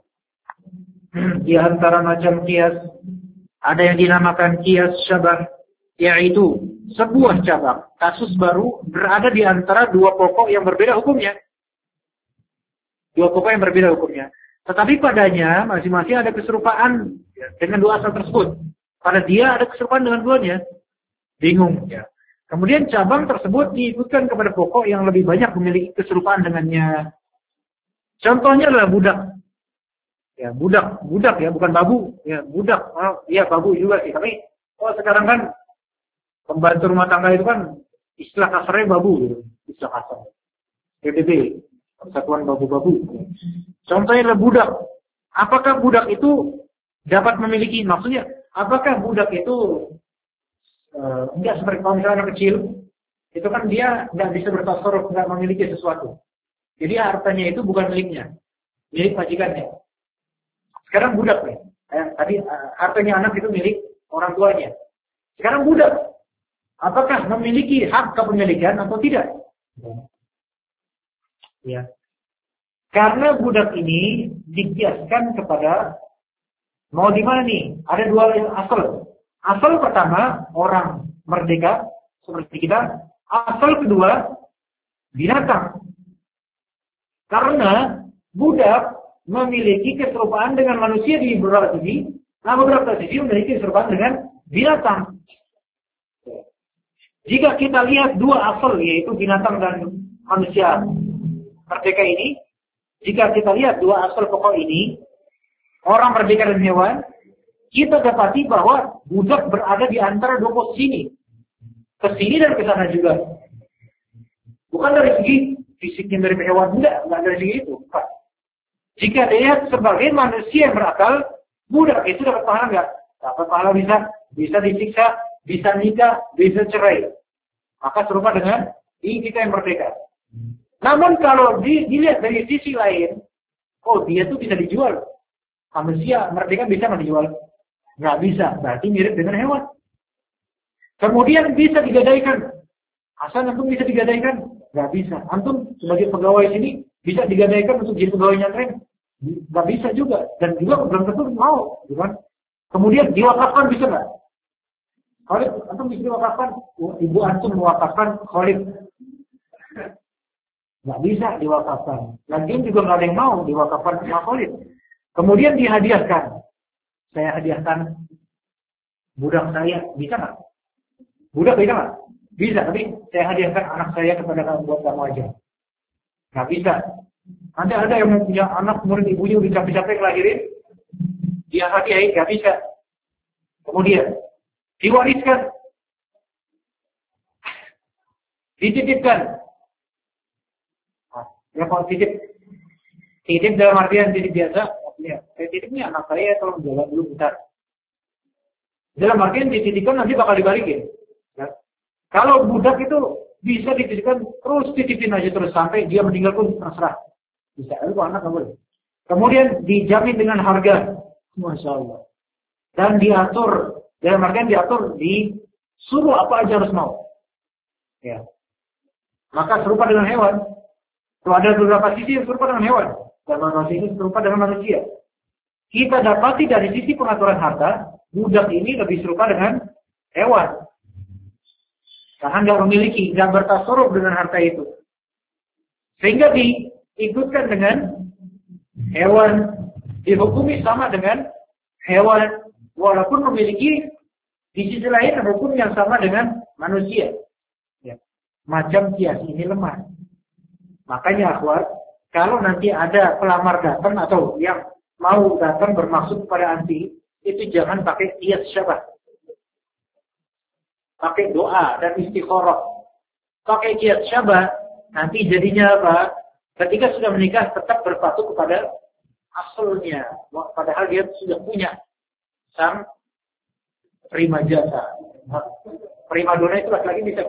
Di antara macam kias ada yang dinamakan kias syabah, yaitu sebuah cabang kasus baru berada di antara dua pokok yang berbeda hukumnya. Dua pokok yang berbeda hukumnya. Tetapi padanya masing-masing ada keserupaan dengan dua asal tersebut. Pada dia ada keserupaan dengan duanya. Bingung ya. Kemudian cabang tersebut diikutkan kepada pokok yang lebih banyak memiliki keserupaan dengannya. Contohnya adalah budak. Ya, budak, budak ya, bukan babu, ya, budak. Oh, iya babu juga sih, tapi oh sekarang kan pembantu rumah tangga itu kan istilah kasarnya babu gitu, istilah kasar. P B B, Persatuan Babu-Babu. Contohnya adalah budak. Apakah budak itu dapat memiliki, maksudnya, apakah budak itu uh, enggak seperti kalau misalnya anak kecil, itu kan dia enggak bisa bertasarruf, enggak memiliki sesuatu. Jadi hartanya itu bukan miliknya, milik majikannya. Sekarang budak nih. Eh, tadi uh, hartanya anak itu milik orang tuanya. Sekarang budak. Apakah memiliki hak kepemilikan atau tidak? Ya. Karena budak ini dikiaskan kepada mau di mana nih? Ada dua yang asal. Asal pertama orang merdeka seperti kita. Asal kedua binatang. Karena budak memiliki keserupaan dengan manusia di beberapa sisi, nah beberapa sisi memiliki keserupaan dengan binatang. Jika kita lihat dua asal, yaitu binatang dan manusia merdeka ini, jika kita lihat dua asal pokok ini, orang merdeka dan hewan, kita dapati bahwa budak berada di antara dua posisi ini. Ke sini dan ke sana juga. Bukan dari segi fisiknya dari hewan, enggak, enggak dari segi itu. Bukan. Jika dilihat sebagai manusia yang berakal, budak itu dapat pahala enggak? Dapat pahala bisa, bisa disiksa, bisa nikah, bisa cerai. Maka serupa dengan ini kita yang merdeka. Namun kalau dilihat dari sisi lain, oh dia tuh bisa dijual. Manusia merdeka bisa nggak dijual? Nggak bisa, berarti mirip dengan hewan. Kemudian bisa digadaikan. Asal antum bisa digadaikan? Nggak bisa. Antum sebagai pegawai sini bisa digadaikan untuk jadi pegawai nyantren? Nggak bisa juga. Dan juga belum tentu mau. Kan? Kemudian diwakafkan bisa nggak? Khalid, antum bisa diwakafkan? Ibu antum mewakafkan Khalid. Nggak bisa diwakafkan. Lagian juga nggak ada yang mau diwakafkan sama Khalid. Kemudian dihadiahkan. Saya hadiahkan budak saya. Bisa nggak? Budak bisa nggak? Bisa, tapi saya hadiahkan anak saya kepada kamu buat kamu aja. Nggak bisa. Ada ada yang punya anak kemudian ibunya udah capek-capek ngelahirin, dia hadiahin, nggak bisa. Kemudian diwariskan, dititipkan. Nah, ya kalau titip, titip dalam artian titip biasa, ya, saya titipnya anak saya tolong jaga dulu bentar. Dalam artian dititipkan nanti bakal dibalikin. Ya. Kalau budak itu bisa dititipkan terus titipin aja terus sampai dia meninggal pun terserah. Bisa, itu anak nggak boleh. Kemudian dijamin dengan harga, masya Allah. Dan diatur, dalam artian diatur, disuruh apa aja harus mau. Ya. Maka serupa dengan hewan. Kalau ada beberapa sisi yang serupa dengan hewan, dan manusia ini serupa dengan manusia. Kita dapati dari sisi pengaturan harta, budak ini lebih serupa dengan hewan. Karena nggak memiliki, nggak bertasarruf dengan harta itu. Sehingga diikutkan dengan hewan, dihukumi sama dengan hewan, walaupun memiliki di sisi lain hukum yang sama dengan manusia. Ya. Macam kias ini lemah. Makanya akhwat, kalau nanti ada pelamar datang atau yang mau datang bermaksud kepada anti, itu jangan pakai kias syabah. Pakai doa dan istikharah. Pakai kias syabah, nanti jadinya apa? Ketika sudah menikah tetap berpatuk kepada asalnya. Padahal dia sudah punya sang prima jasa. Prima dona itu laki-laki bisa.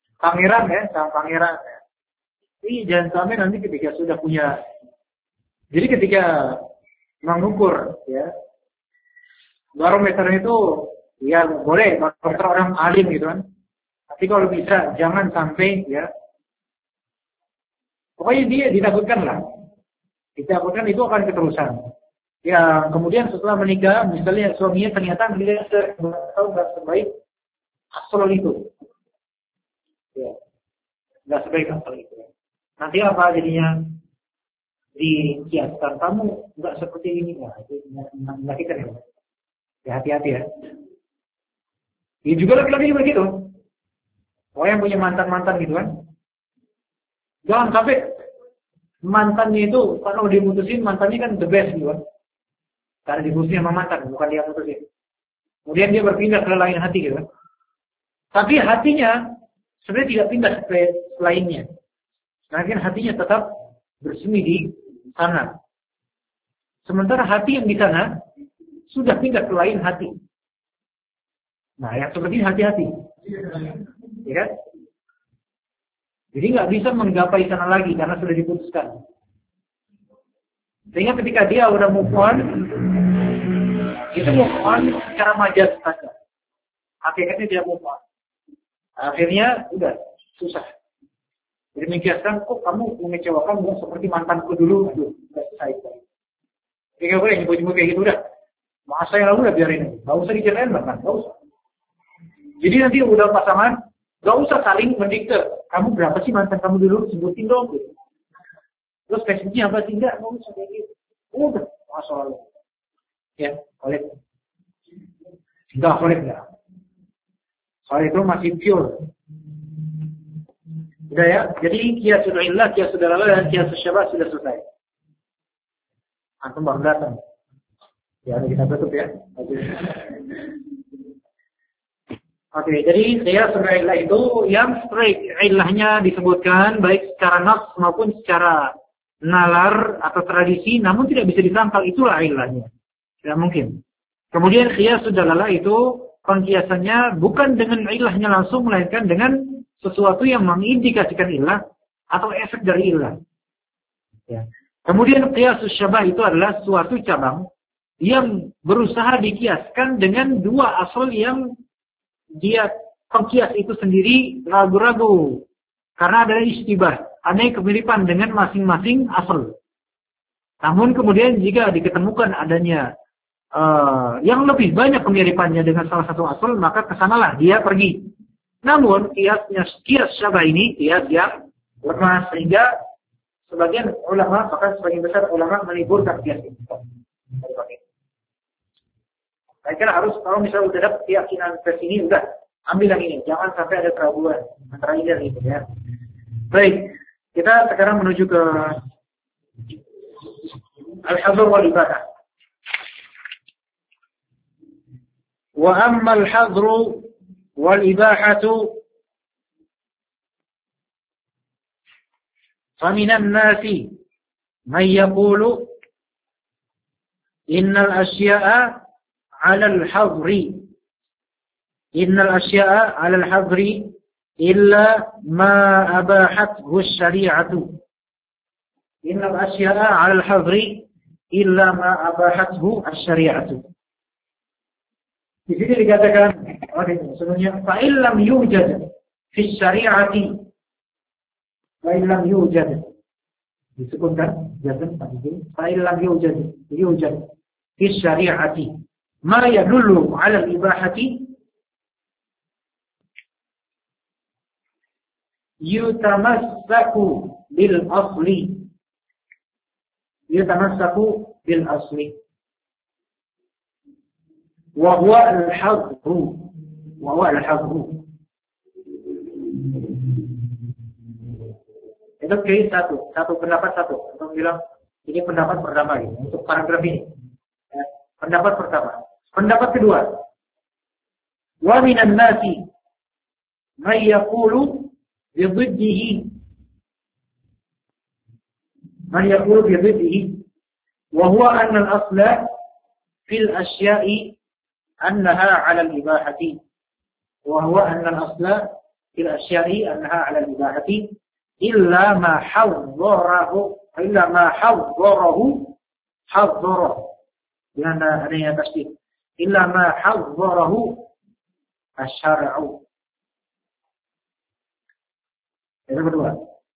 Pangeran ya, sang pangeran. Ini jangan sampai nanti ketika sudah punya Jadi ketika mengukur ya barometer itu ya boleh barometer orang alim gitu kan. Tapi kalau bisa jangan sampai ya pokoknya dia ditakutkan lah. Ditakutkan itu akan keterusan. Ya kemudian setelah menikah misalnya suaminya ternyata dia tahu nggak sebaik asal itu. Ya nggak sebaik asal itu. Nanti apa jadinya? Dikiaskan kamu nggak seperti ini ya, itu menyakitkan ya. Ya hati-hati ya. Ya juga laki-laki begitu. Oh yang punya mantan-mantan gitu kan. Jangan sampai mantannya itu kalau diputusin mantannya kan the best gitu kan. Karena diputusin sama mantan bukan dia putusin. Kemudian dia berpindah ke lain hati gitu kan. Tapi hatinya sebenarnya tidak pindah ke lainnya. Karena hatinya tetap bersemi di sana. Sementara hati yang di sana sudah pindah ke lain hati. Nah, yang seperti ini hati-hati. Ya kan? Jadi nggak bisa menggapai sana lagi karena sudah diputuskan. Sehingga ketika dia udah move on, itu move on secara majas saja. Hakikatnya dia move on. Akhirnya udah susah. Jadi menjelaskan, kok kamu mengecewakan bukan seperti mantanku dulu, aduh, nggak selesai. Jadi nggak boleh nyebut-nyebut kayak gitu udah. Masa yang lalu udah biarin, nggak usah diceritain bahkan, nggak usah. Jadi nanti udah pasangan, nggak usah saling mendikte. Kamu berapa sih mantan kamu dulu? Sebutin dong. Gitu. Terus spesifiknya apa sih? Enggak, nggak usah kayak gitu. Udah, masa lalu. Ya, boleh. Enggak, boleh enggak. Soal itu masih pure. Udah ya, jadi kias sudah ilah, kias sudah lalu, dan kias syabah sudah selesai. Antum baru datang. Ya, kita tutup ya. Oke, okay, jadi kias sudah ilah itu yang straight. Ilahnya disebutkan baik secara nafs maupun secara nalar atau tradisi, namun tidak bisa ditangkal, itulah ilahnya. Tidak mungkin. Kemudian kias sudah lalu itu pengkiasannya bukan dengan ilahnya langsung, melainkan dengan sesuatu yang mengindikasikan ilah atau efek dari ilah. Ya. Kemudian qiyasus syabah itu adalah suatu cabang yang berusaha dikiaskan dengan dua asal yang dia pengkias itu sendiri ragu-ragu. Karena ada istibah, ada kemiripan dengan masing-masing asal. Namun kemudian jika diketemukan adanya uh, yang lebih banyak kemiripannya dengan salah satu asal, maka kesanalah dia pergi. Namun kiasnya kias syabah ini kias yang lemah sehingga sebagian ulama bahkan sebagian besar ulama meliburkan kias ini. Saya kira harus kalau misalnya sudah dapat keyakinan ke sini udah ambil yang ini, jangan sampai ada keraguan antara ini dan itu ya. Baik, kita sekarang menuju ke al-hadr wal ibadah. Wa amma al-hadr والإباحة فمن الناس من يقول إن الأشياء على الحظر إن الأشياء على الحظر إلا ما أباحته الشريعة إن الأشياء على الحظر إلا ما أباحته الشريعة. Di sini dikatakan sebenarnya fa'il lam yujad fi syari'ati fa'il lam yujad disebutkan jazm tadi fa'il lam yujad yujad fi syari'ati ma yadullu 'ala al-ibahati yutamassaku bil asli yutamassaku bil asli wa huwa al-hadru wa huwa al-hadru. Itu case satu, satu pendapat satu. Untuk bilang ini pendapat pertama gitu, untuk paragraf ini. Ya, pendapat pertama. Pendapat kedua. Wa minan nasi may yaqulu bi dhiddihi. Man yaqulu bi dhiddihi wa huwa anna al-asla fil asya'i أنها على الإباحة وهو أن الأصل في الأشياء أنها على الإباحة إلا ما حظره illa ma hadzarahu hadzara dengan adanya tasdid. Illa ma hadzarahu asy-syar'u. Yang kedua.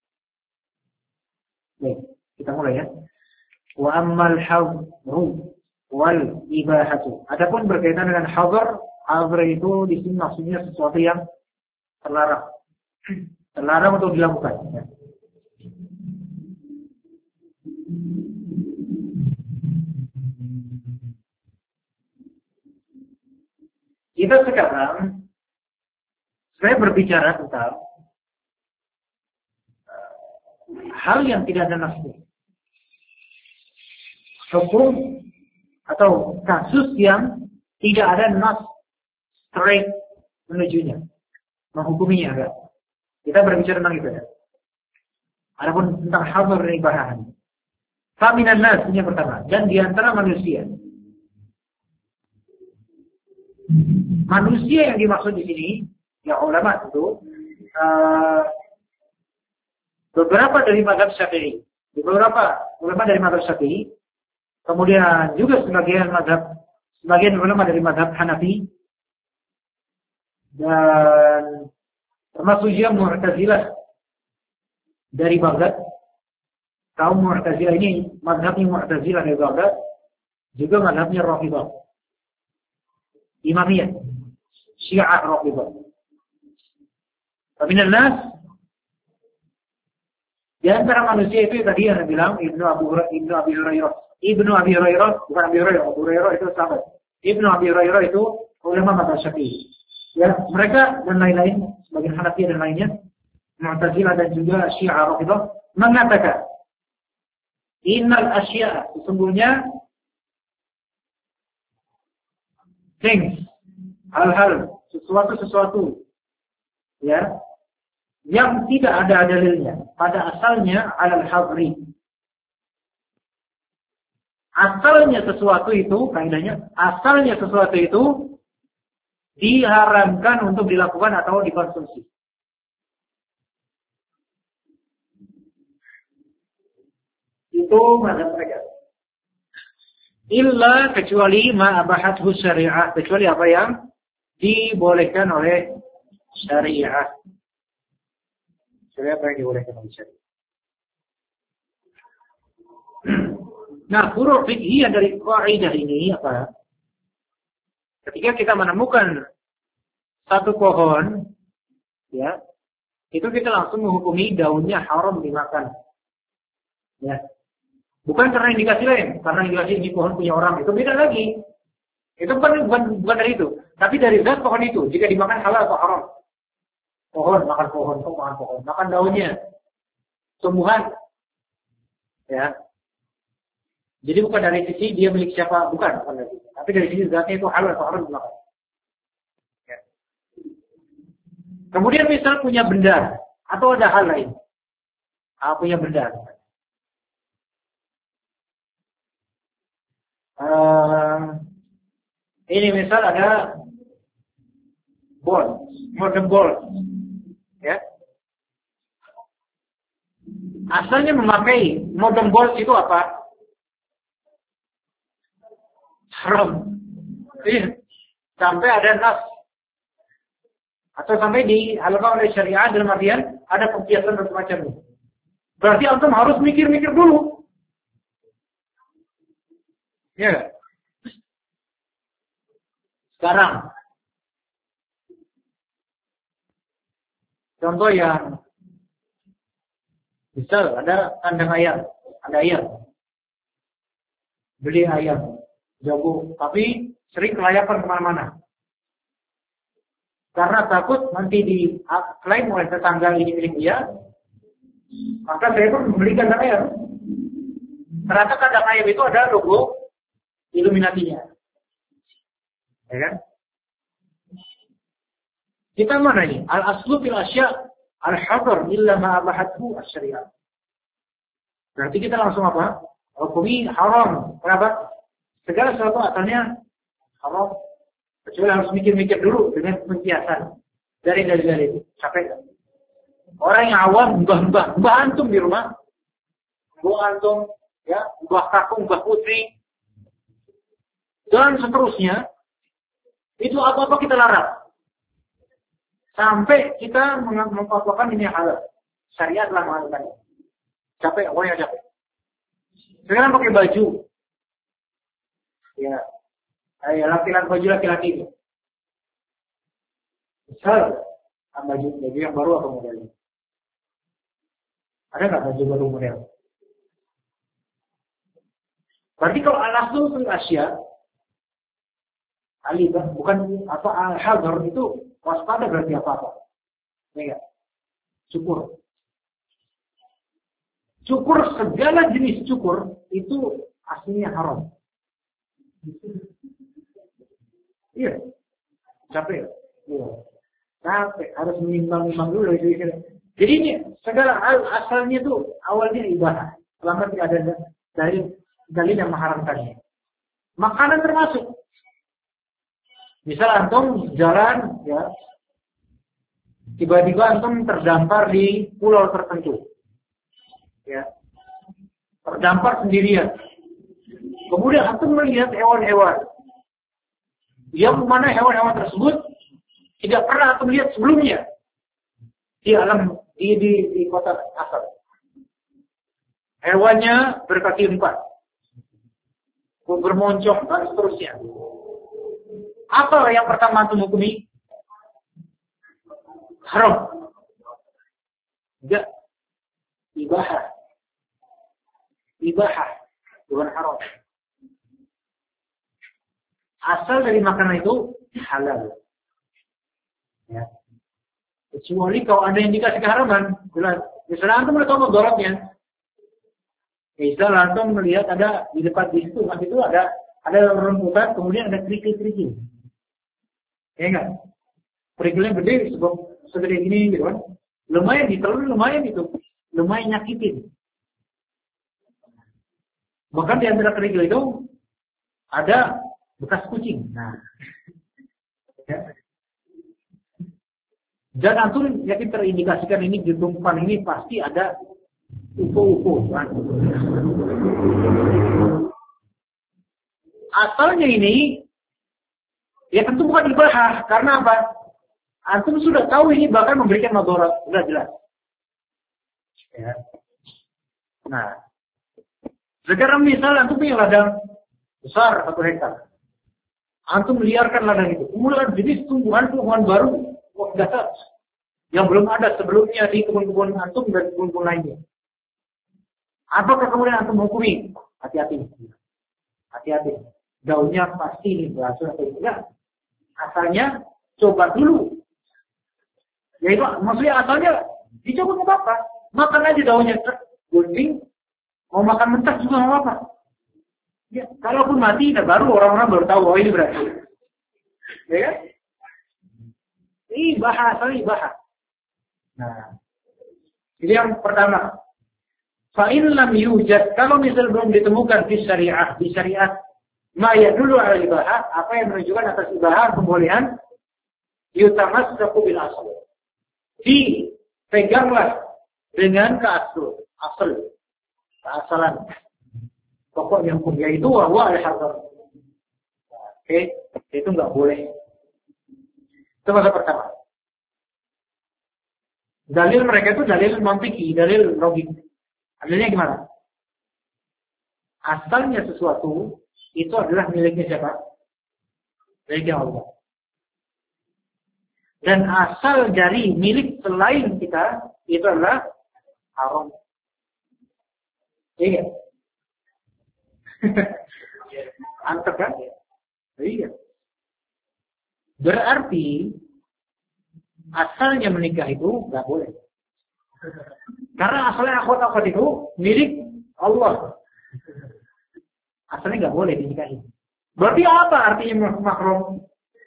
Baik, kita mulai ya. Wa ammal hadru wal ibahatu. Adapun berkaitan dengan hadar, hadar itu di sini maksudnya sesuatu yang terlarang. Terlarang untuk dilakukan. Kita sekarang saya berbicara tentang hal yang tidak ada nasnya. Hukum atau kasus yang tidak ada nas straight menujunya, menghukuminya enggak. Kita berbicara tentang itu ya. Adapun tentang hadar dan ibahan. Faminan nas ini yang pertama, dan di antara manusia. Manusia yang dimaksud di sini, ya ulama itu uh, beberapa dari mazhab Syafi'i, beberapa ulama dari mazhab Syafi'i, kemudian juga sebagian mazhab, sebagian ulama dari mazhab Hanafi, dan termasuk juga Mu'tazilah dari Baghdad. Kaum Mu'tazilah ini mazhabnya Mu'tazilah dari Baghdad, juga mazhabnya Rafidhah, Imamiyah, Syiah Rafidhah. Faminan nas, di antara manusia itu tadi yang bilang Ibnu Abu Ibnu Abi Hurairah, Ibnu Abi Hurairah bukan Abi Hurairah, Abu Hurairah itu sahabat. Ibnu Abi Hurairah itu ulama mazhab Syafi'i. Ya, mereka dan lain-lain, sebagian Hanafi dan lainnya, Mu'tazilah dan juga Syiah Rafidhah mengatakan, innal asya, sesungguhnya things, hal-hal, sesuatu-sesuatu, ya, yang tidak ada dalilnya, pada asalnya alal hadri. Asalnya sesuatu itu, kaidahnya, asalnya sesuatu itu diharamkan untuk dilakukan atau dikonsumsi. Itu mazhab mereka. Illa kecuali ma abahathu syariah, kecuali apa yang dibolehkan oleh syariah. Syariah apa yang dibolehkan oleh syariah. Nah, furu' fiqhiyah dari kaidah ini apa? Ketika kita menemukan satu pohon, ya, itu kita langsung menghukumi daunnya haram dimakan. Ya. Bukan karena indikasi lain, karena indikasi ini pohon punya orang, itu beda lagi. Itu bukan, bukan, bukan dari itu. Tapi dari zat pohon itu, jika dimakan halal atau haram. Pohon, makan pohon, kok makan pohon. Makan daunnya. Tumbuhan. Ya. Jadi bukan dari sisi dia milik siapa, bukan. bukan dari sisi. Tapi dari sisi zatnya itu halal atau haram dimakan. Ya. Kemudian misal punya benda, atau ada hal lain. Ah, punya benda. Uh, ini misal ada ball, modern ball, ya. Asalnya memakai modern ball itu apa? Haram. Iya. Sampai ada nas atau sampai dihalalkan oleh syariat dalam artian ada pembiasan dan semacamnya. Berarti antum harus mikir-mikir dulu. Ya. Sekarang contoh yang misal ada kandang ayam, ada ayam, beli ayam, jago, tapi sering kelayapan kemana-mana. Karena takut nanti diklaim oleh tetangga ini milik dia, maka saya pun membeli kandang ayam. Ternyata kandang ayam itu ada logo Illuminatinya. Ya kan? Kita mana ini? Al-aslu fil asya' al-hadar illa ma abahathu asy-syari'ah. Berarti kita langsung apa? Hukumi haram. Kenapa? Segala sesuatu asalnya haram. Kecuali harus mikir-mikir dulu dengan penjelasan dari dalil-dalil itu. Sampai orang yang awam mbah-mbah, mbah antum di rumah. Bu antum, ya, Mbah Kakung, Mbah Putri, dan seterusnya, itu apa-apa kita larang. Sampai kita mengatakan ini halal. Syariat telah mengatakannya. Capek, pokoknya capek. Sekarang pakai baju. Ya, ya laki-laki baju laki-laki itu. Misal, baju baju yang baru apa modelnya? Ada nggak baju baru model? Berarti kalau al-aslu fil asya, ali bukan apa al-hadar itu waspada berarti apa-apa. Ya, cukur. Cukur segala jenis cukur itu aslinya haram. Iya, capek. Iya, capek. Harus menimbang-nimbang dulu. Jadi ini segala hal asalnya itu awalnya ibadah. Selama tidak ada dalil dalil yang mengharamkannya. Makanan termasuk. Misal antum jalan, ya, tiba-tiba antum terdampar di pulau tertentu. Ya, terdampar sendirian. Kemudian antum melihat hewan-hewan. Yang mana hewan-hewan tersebut tidak pernah antum lihat sebelumnya di alam di di, di kota asal. Hewannya berkaki empat, bermoncong dan seterusnya. Apa yang pertama antum hukumi? Haram. Enggak. Ibahah. Ibahah. Bukan haram. Asal dari makanan itu halal. Ya. Kecuali kalau ada indikasi keharaman. Misalnya antum udah tahu mudaratnya. Misalnya antum melihat ada di depan di situ, di situ ada ada rembutan, kemudian ada kerikil-kerikil. Ya enggak? Kerikilnya gede, sebab segede ini gitu kan. Lumayan ditelan, lumayan itu. Lumayan nyakitin. Bahkan di antara kerikil itu ada bekas kucing. Nah. Ya. Dan antum yakin terindikasikan ini di tumpuan ini pasti ada U F O-U F O. Kan? Asalnya ini ya tentu bukan ibahah. Karena apa? Antum sudah tahu ini bahkan memberikan madarat. Sudah jelas. Ya. Nah. Sekarang misal antum punya ladang besar satu hektar. Antum liarkan ladang itu. Kemudian jenis tumbuhan-tumbuhan baru. Wah, dasar. Yang belum ada sebelumnya di kebun-kebun antum dan kebun-kebun lainnya. Apakah kemudian antum hukumi? Hati-hati. Hati-hati. Daunnya pasti berhasil atau tidak. Asalnya coba dulu. Ya itu maksudnya asalnya dicoba nggak apa-apa. Makan aja daunnya. Gunting. Mau makan mentah juga nggak apa-apa. Ya, kalaupun mati, nah baru orang-orang baru tahu oh ini berhasil. Ya kan? Ini bahasa, ini bahasa. Nah, jadi yang pertama, fa'in lam yujad, kalau misal belum ditemukan di syariah, di syariat, ma'ya dulu ala ibahah, apa yang menunjukkan atas ibahah, pembolehan, yutamassaku bil asal. Dipeganglah dengan keasal, asal, keasalan. Pokok yang punya itu wahwa al-hadar. Oke, itu nggak boleh. Itu masa pertama. Dalil mereka itu dalil mantiki, dalil logik. Dalilnya gimana? Asalnya sesuatu itu adalah miliknya siapa? Miliknya Allah. Dan asal dari milik selain kita itu adalah haram. Iya. Antep kan? Iya. Berarti asalnya menikah itu nggak boleh. Karena asalnya akhwat-akhwat itu milik Allah. Asalnya nggak boleh dinikahi. Berarti apa artinya mahram?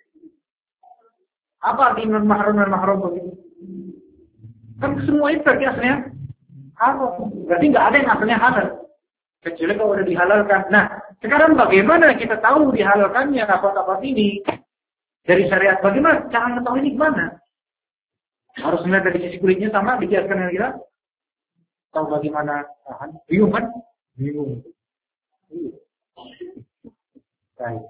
Apa artinya mahram dan mahram begitu? Kan semua itu berarti asalnya haram. Berarti nggak ada yang asalnya halal. Kecuali kalau udah dihalalkan. Nah, sekarang bagaimana kita tahu dihalalkannya akhwat-akhwat ini? Dari syariat bagaimana? Cara mengetahui ini gimana? Harus melihat dari sisi kulitnya sama, dijelaskan dengan kita. Tahu bagaimana tahan? Bingung kan? Bingung. Baik.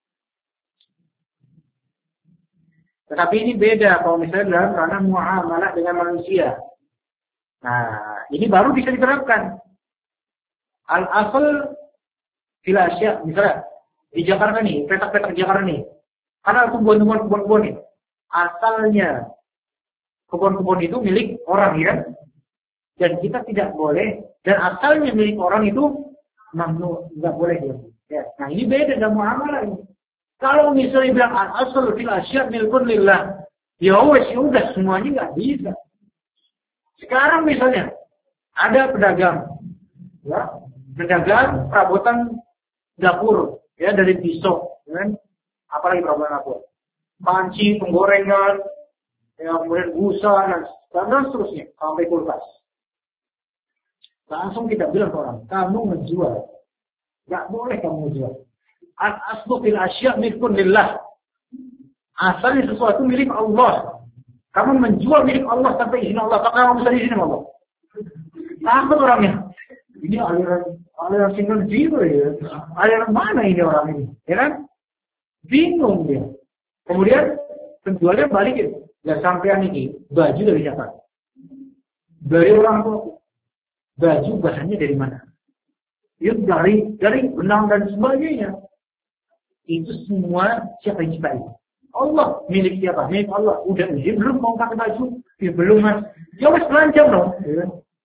Tetapi ini beda kalau misalnya dalam ranah muamalah dengan manusia. Nah, ini baru bisa diterapkan. Al-asal fil asya, misalnya di Jakarta nih, petak-petak Jakarta nih. Karena kebun-kebun kebun-kebun nih. Asalnya kebun-kebun itu milik orang ya. Dan kita tidak boleh, dan asalnya milik orang itu mamnu, enggak boleh dia. Ya. Nah, ini beda dengan muamalah ini. Kalau misalnya bilang al-asal fil asya milkun lillah, ya wes udah semuanya enggak bisa. Sekarang misalnya ada pedagang, ya, pedagang perabotan dapur, ya dari pisau, kan? Apalagi perabotan dapur, panci, penggorengan, ya, kemudian busa dan, dan seterusnya sampai kulkas. Langsung kita bilang ke orang, kamu menjual, nggak boleh kamu menjual. Al-aslu fil asya milkun lillah. Asalnya sesuatu milik Allah. Kamu menjual milik Allah tanpa izin Allah, apakah kamu bisa izin Allah? Takut orangnya. Ini aliran aliran single zero ya. Aliran mana ini orang ini? Ya kan? Bingung dia. Kemudian penjualnya balikin. Ya sampean ini baju dari siapa? Dari orang tua. Baju bahannya dari mana? Ya dari dari benang dan sebagainya. Itu semua siapa yang ciptain? Allah. Milik siapa? Milik Allah. Udah izin belum mau pakai baju? Ya belum mas. Ya mas lanjang dong. Ya.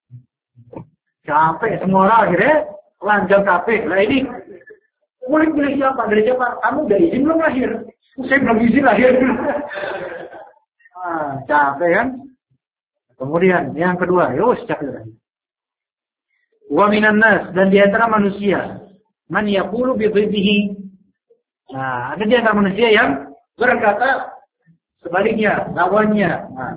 Capek semua orang akhirnya lanjang capek. Lah ini milik milik siapa? Dari siapa? Kamu udah izin belum lahir? Saya belum izin lahir. Ah, capek kan? Kemudian yang kedua, yos capek lagi. Wa minan nas, dan di antara manusia man yaqulu bi dhiddihi. Nah, ada di antara manusia yang berkata sebaliknya, lawannya. Nah,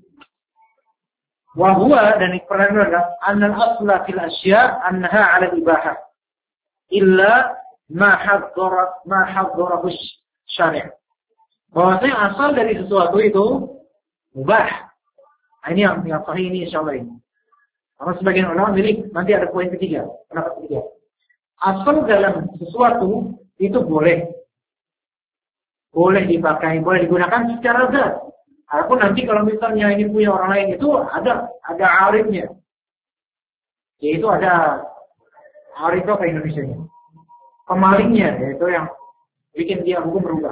wa huwa, dan Quran adalah annal asla fil asya annaha 'ala al-ibahah illa ma haddara ma haddarahu syari'. Bahwasanya asal dari sesuatu itu mubah. Nah, ini yang yang sahih ini insyaallah ini. Karena sebagian ulama milik, nanti ada poin ketiga, pendapat ketiga. Asal dalam sesuatu itu boleh. Boleh dipakai, boleh digunakan secara zat. Adapun nanti kalau misalnya ini punya orang lain itu ada ada arifnya. Yaitu ada arif apa Indonesianya? Pemalingnya, yaitu yang bikin dia hukum berubah.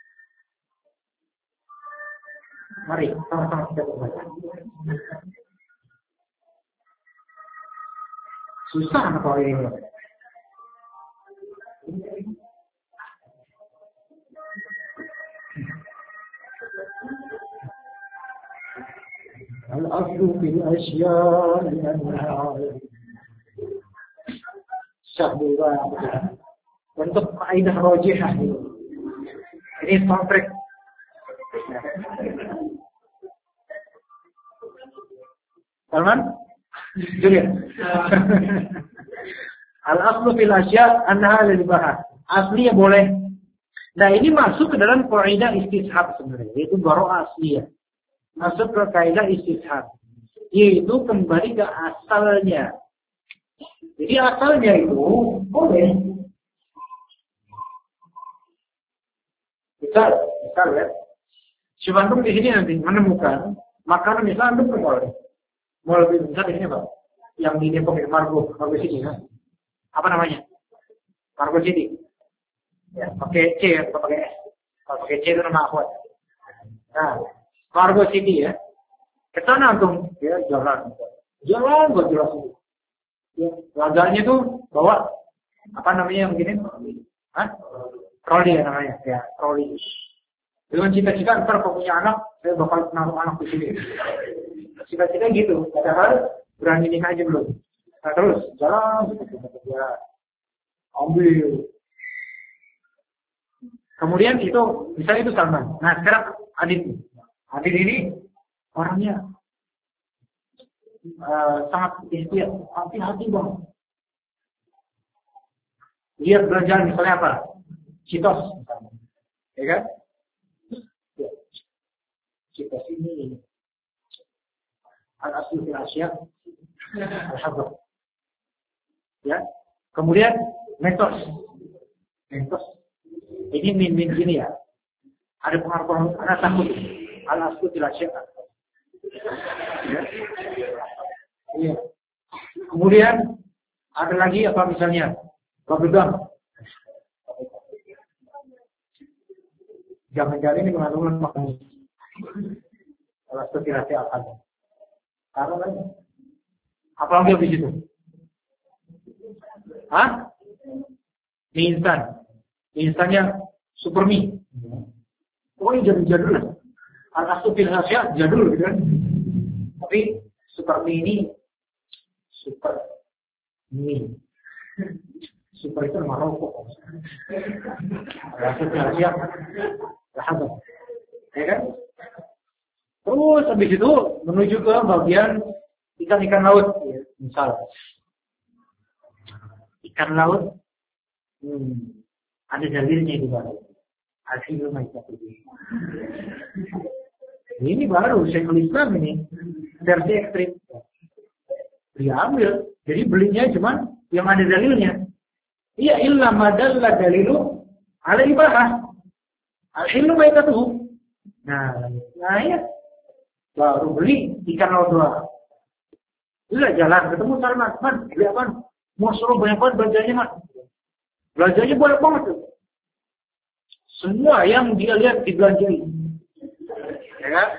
Mari sama-sama kita baca. Susah apa ini? Al-aslu fil asya' annaha syahbura. Untuk kaidah rajihah ini. Ini soundtrack. Salman? Julian. Al-aslu fil asya' annaha lil-bahah. Aslinya boleh. Nah, ini masuk ke dalam kaidah istishab sebenarnya, yaitu baro'ah asliyah. Masuk ke kaidah istishab, yaitu kembali ke asalnya. Jadi asalnya itu boleh. Misal, misal ya, si Bandung di sini nanti menemukan makanan misal Bandung boleh. Mau lebih besar di sini Pak? Yang di Depok itu Margo, Margo City kan? Apa namanya? Margo City. Ya, pakai C atau pakai S. Kalau pakai C itu nama akhwat. Nah, Margo City ya. Ke sana antum ya jalan. Jalan buat jelas itu. Ya, laganya tuh bawa apa namanya yang begini? Hah? Troli ya namanya. Ya, troli. Dengan cita-cita ntar kalau punya anak, saya bakal naruh anak di sini. Cita-cita gitu. Padahal berani nikah aja belum. Nah, terus jalan ya, ambil. Kemudian itu misalnya itu Salman. Nah, sekarang Adit. Adit ini orangnya uh, sangat ikhtiar, hati-hati bang. Lihat belanjaan misalnya apa? Citos misalnya. Ya kan? Ya. Citos ini al-aslu fil asya' Al-Hadar. Ya. Kemudian metos. Metos. Ini min-min gini ya. Ada pengaruh anak takut. Al-aslu tidak syai'an. Ya. Iya. Kemudian ada lagi apa misalnya? Babedam. Jangan-jangan ini mengandung makna. Al-aslu tidak syai'an. Karena lagi. Apalagi habis itu? Hah? Mie instan. Mie instannya super mie. Oh ini jadul-jadul lah. Al-aslu fil asya jadul gitu kan. Tapi super mie ini super mie. Super itu nama rokok. Al-aslu fil asya al-hadar. Ya kan? Terus habis itu menuju ke bagian ikan-ikan laut. Ya, misal ikan laut, hmm, ada dalilnya itu baru. Al-Hilul Maitah. Ini baru Syekhul Islam ini versi ekstrim. Diambil, jadi belinya cuma yang ada dalilnya. Iya, illa madalla dalilu ala ibahah. Al-Hilul Maitah tuh. Nah, nah ya, baru beli ikan laut dua. Iya jalan ketemu Salman, man, beli apaan? Mau suruh banyak banget belanjanya, man. Belanjanya banyak banget tuh. Semua yang dia lihat dibelanjai. Ya kan?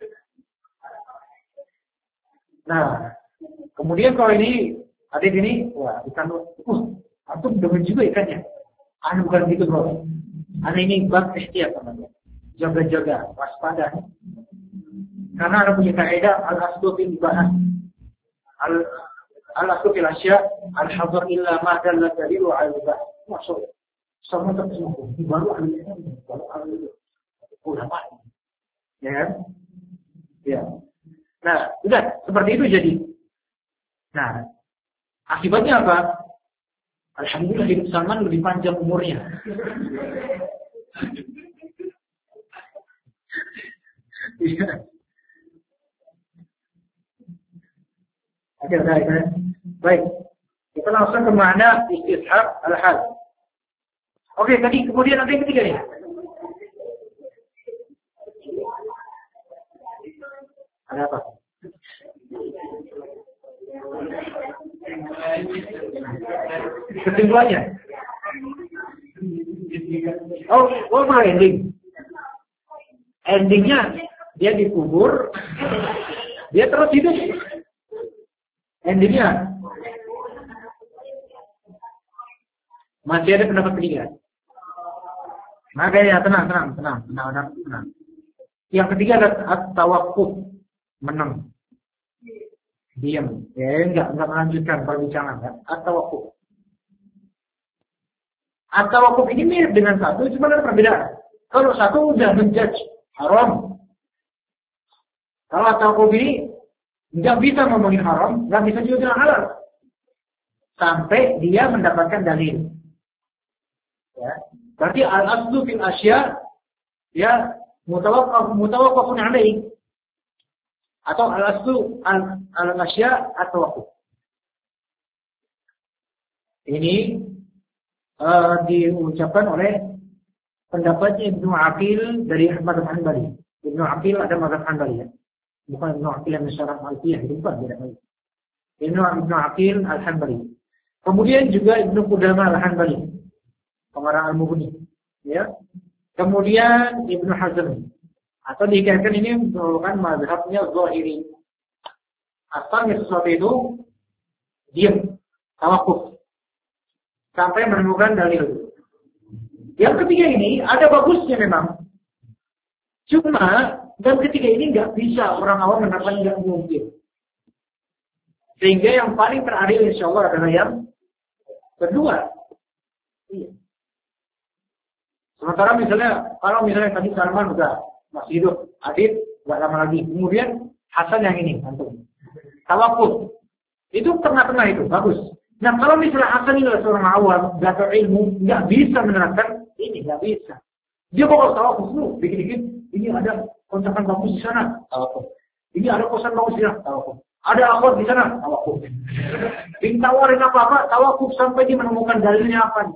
Nah, kemudian kalau ini ada gini, wah ikan lu, uh, antum demen juga ikannya. Anu bukan gitu bro. Anu ini bab ikhtiar namanya. Jaga-jaga, waspada. Karena ada punya kaidah al-aslu fil ibahah. Al al-aslu fil asya al-hadar illa ma dalla dalilu al-ibah. Maksud sama tertentu baru ahlinya baru ahli ulama. Ya kan? Ya. Nah, udah seperti itu jadi. Nah, akibatnya apa? Alhamdulillah hidup Salman lebih panjang umurnya. Iya. Oke, baik. Baik. Kita langsung ke mana istishab al-hal. Oke, tadi kemudian nanti yang ketiga nih. Ada apa? Kesimpulannya. Oh, oh, mau ending. Endingnya dia dikubur, dia terus hidup. Endingnya masih ada pendapat ketiga. Makanya tenang, tenang, tenang, tenang, tenang, tenang. Yang ketiga adalah tawakuf, menang, diam. Ya enggak, enggak melanjutkan perbincangan. Ya. At-tawakuf. At-tawakuf ini mirip dengan satu, cuma ada perbedaan. Kalau satu udah menjudge haram. Kalau at-tawakuf ini nggak bisa ngomongin haram, nggak bisa juga bilang halal. Sampai dia mendapatkan dalil. Ya. Berarti al-aslu fil asya ya mutawaqqaf mutawaqqafun alaih. Atau al-aslu al-asya at-tawaqquf. Ini uh, diucapkan oleh pendapatnya Ibnu Aqil dari mazhab Hanbali. Ibnu Aqil ada mazhab Hanbali ya. Bukan Ibnu Aqil yang syarah Al-Fiyah, itu bukan beda lagi. Ibnu Ibnu Aqil Al-Hanbali. Kemudian juga Ibnu Qudamah Al-Hanbali. Pengarang Al-Mughni, ya. Kemudian Ibnu Hazm, atau dikaitkan ini merupakan mazhabnya Zahiri. Asalnya sesuatu itu diam, tawakuf, sampai menemukan dalil. Yang ketiga ini ada bagusnya memang. Cuma dan ketiga ini nggak bisa orang awam menerapkan, nggak mungkin. Sehingga yang paling terakhir insya Allah adalah yang kedua. Iya. Sementara misalnya, kalau misalnya tadi Salman udah masih hidup, Adit nggak lama lagi. Kemudian Hasan yang ini, antum. Tawakuf. Itu tengah-tengah itu, bagus. Nah kalau misalnya Hasan ini adalah seorang awam, nggak tahu ilmu, nggak bisa menerapkan ini, nggak bisa. Dia bakal tawakuf dulu, dikit-dikit. Ini ada kontrakan bagus di sana, tawakuf. Ini ada kosan bagus di sana, tawakuf. Ada akhwat di sana, tawakuf. Ditawarin apa-apa, tawakuf sampai dia menemukan dalilnya apa.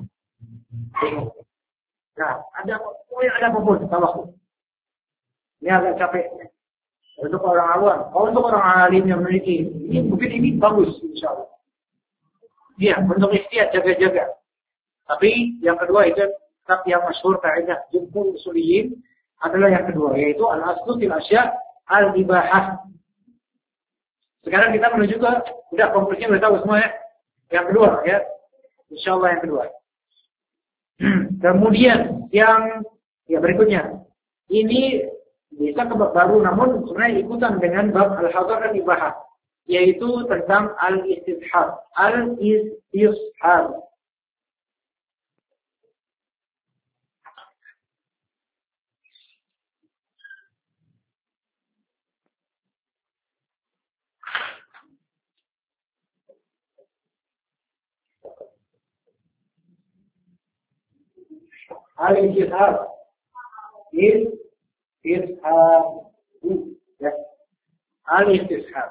Nah, ada pokoknya ada apapun, tawakuf. Ini agak capek. Untuk orang awam, kalau untuk orang alim yang memiliki, ini mungkin ini bagus, insya Allah. Iya, bentuk ikhtiar jaga-jaga. Tapi yang kedua itu kitab yang masyhur kaidah jumhur usuliyin adalah yang kedua, yaitu al-aslu fil asya' al-ibahah. Sekarang kita menuju ke, udah konfliknya udah tahu semua ya. Yang kedua ya, insya Allah yang kedua. Kemudian yang ya berikutnya, ini bisa ke bab baru, namun sebenarnya ikutan dengan bab al-hadar dan ibahah, yaitu tentang al-istishab. Al-istishab. Al-istishab. Istishab. Ya. Al-istishab.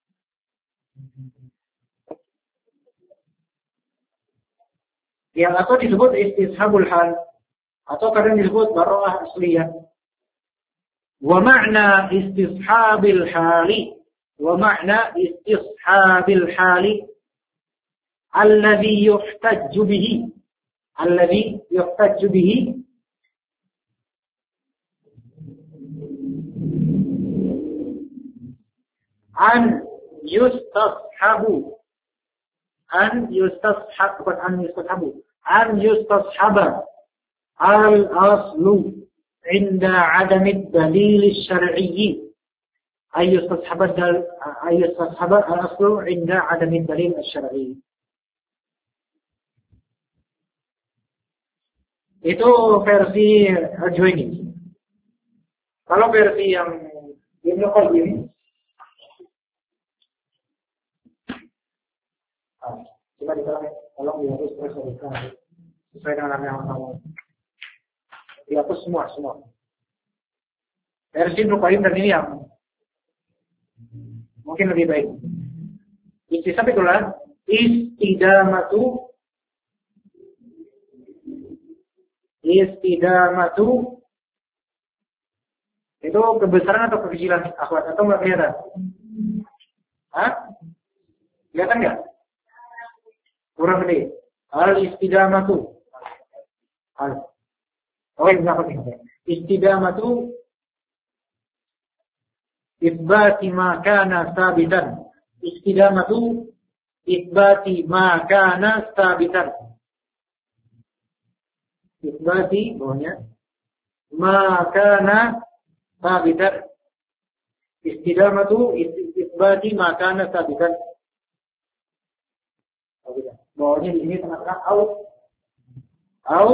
Yang atau disebut istishabul hal, atau kadang disebut bara'ah asliyah. Wa ma'na istishabil hali, wa ma'na istishabil hali alladhi yuhtajju bihi, alladhi yuhtajju bihi an yustashabu, an yustashab, bukan an yustashabu, an yustashaba al-aslu inda adamid dalil syar'i, ay yustashaba ay yustashaba al-aslu inda adamid dalil syar'i. Itu versi Al-Juwaini. Kalau versi yang Ibnu Qayyim, coba diterangkan, tolong dihapus terus sesuai dengan yang mau dihapus semua semua. Versi Ibnu Qayyim dan ini yang mungkin lebih baik. Istisab itulah istidamatu, istidamatu itu kebesaran atau kekecilan akhwat, atau nggak kelihatan? Hah? Kelihatan nggak? Kurang gede. Al-istidamatu. Al. Oh, ini apa nih? Istidamatu itsbati ma kana sabitan. Istidamatu itsbati ma kana sabitan. Itsbati bawahnya ma kana sabitan. Istidamatu itsbati ma kana sabitan. Bawahnya di sini tengah-tengah au au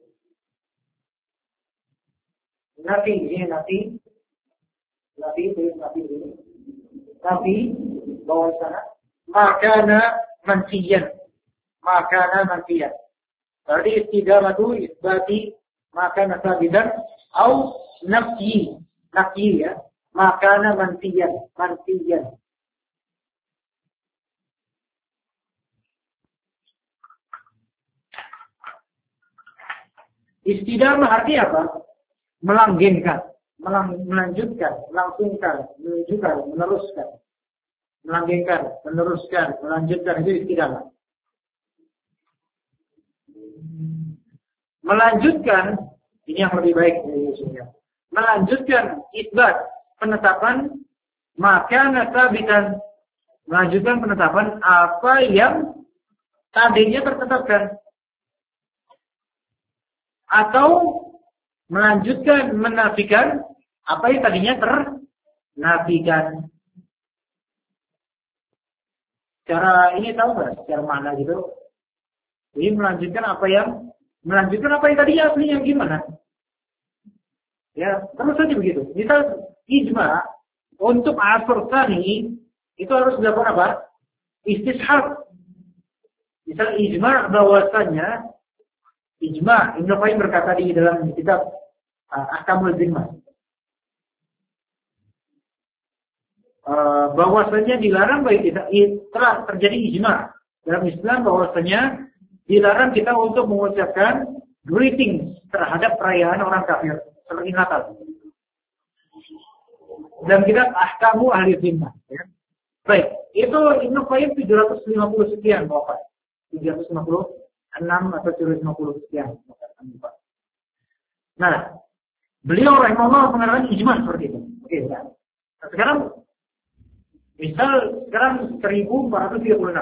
nafi, ini nafi nafi itu nafi ini nafi bawah sana makana manfiyan, makana manfiyan. Berarti istidamatu isbati makana sabidan au nafyi, nafyi ya, makana manfiyan, manfiyan. Istidamah artinya apa? Melanggengkan, melang, melanjutkan, melangsungkan, menunjukkan, meneruskan. Melanggengkan, meneruskan, melanjutkan, itu istidamah. Melanjutkan, ini yang lebih baik dari usulnya. Melanjutkan isbat, penetapan, maka nasabitan. Melanjutkan penetapan apa yang tadinya tertetapkan. Atau melanjutkan menafikan apa yang tadinya ternafikan. Cara ini tahu nggak? Secara makna gitu. Jadi melanjutkan apa yang melanjutkan apa yang tadinya aslinya gimana? Ya, terus saja begitu. Misal ijma untuk asr tsani itu harus dilakukan apa? Istishab. Misal ijma bahwasanya ijma, Ibnu Qayyim berkata di dalam kitab uh, Ahkamul Zimmah. uh, bahwasanya dilarang bagi kita, telah terjadi ijma dalam Islam bahwasanya dilarang kita untuk mengucapkan greetings terhadap perayaan orang kafir seperti Natal. Dan kita ahkamu ahli zimmah. Ya. Baik, itu Ibnu Qayyim tujuh ratus lima puluh sekian Bapak. tujuh ratus lima puluh enam atau tujuh ratus lima puluh sekian. Nah, beliau rahimahullah mengatakan ijma seperti itu. Oke, nah. Nah, sekarang misal sekarang seribu empat ratus tiga puluh enam.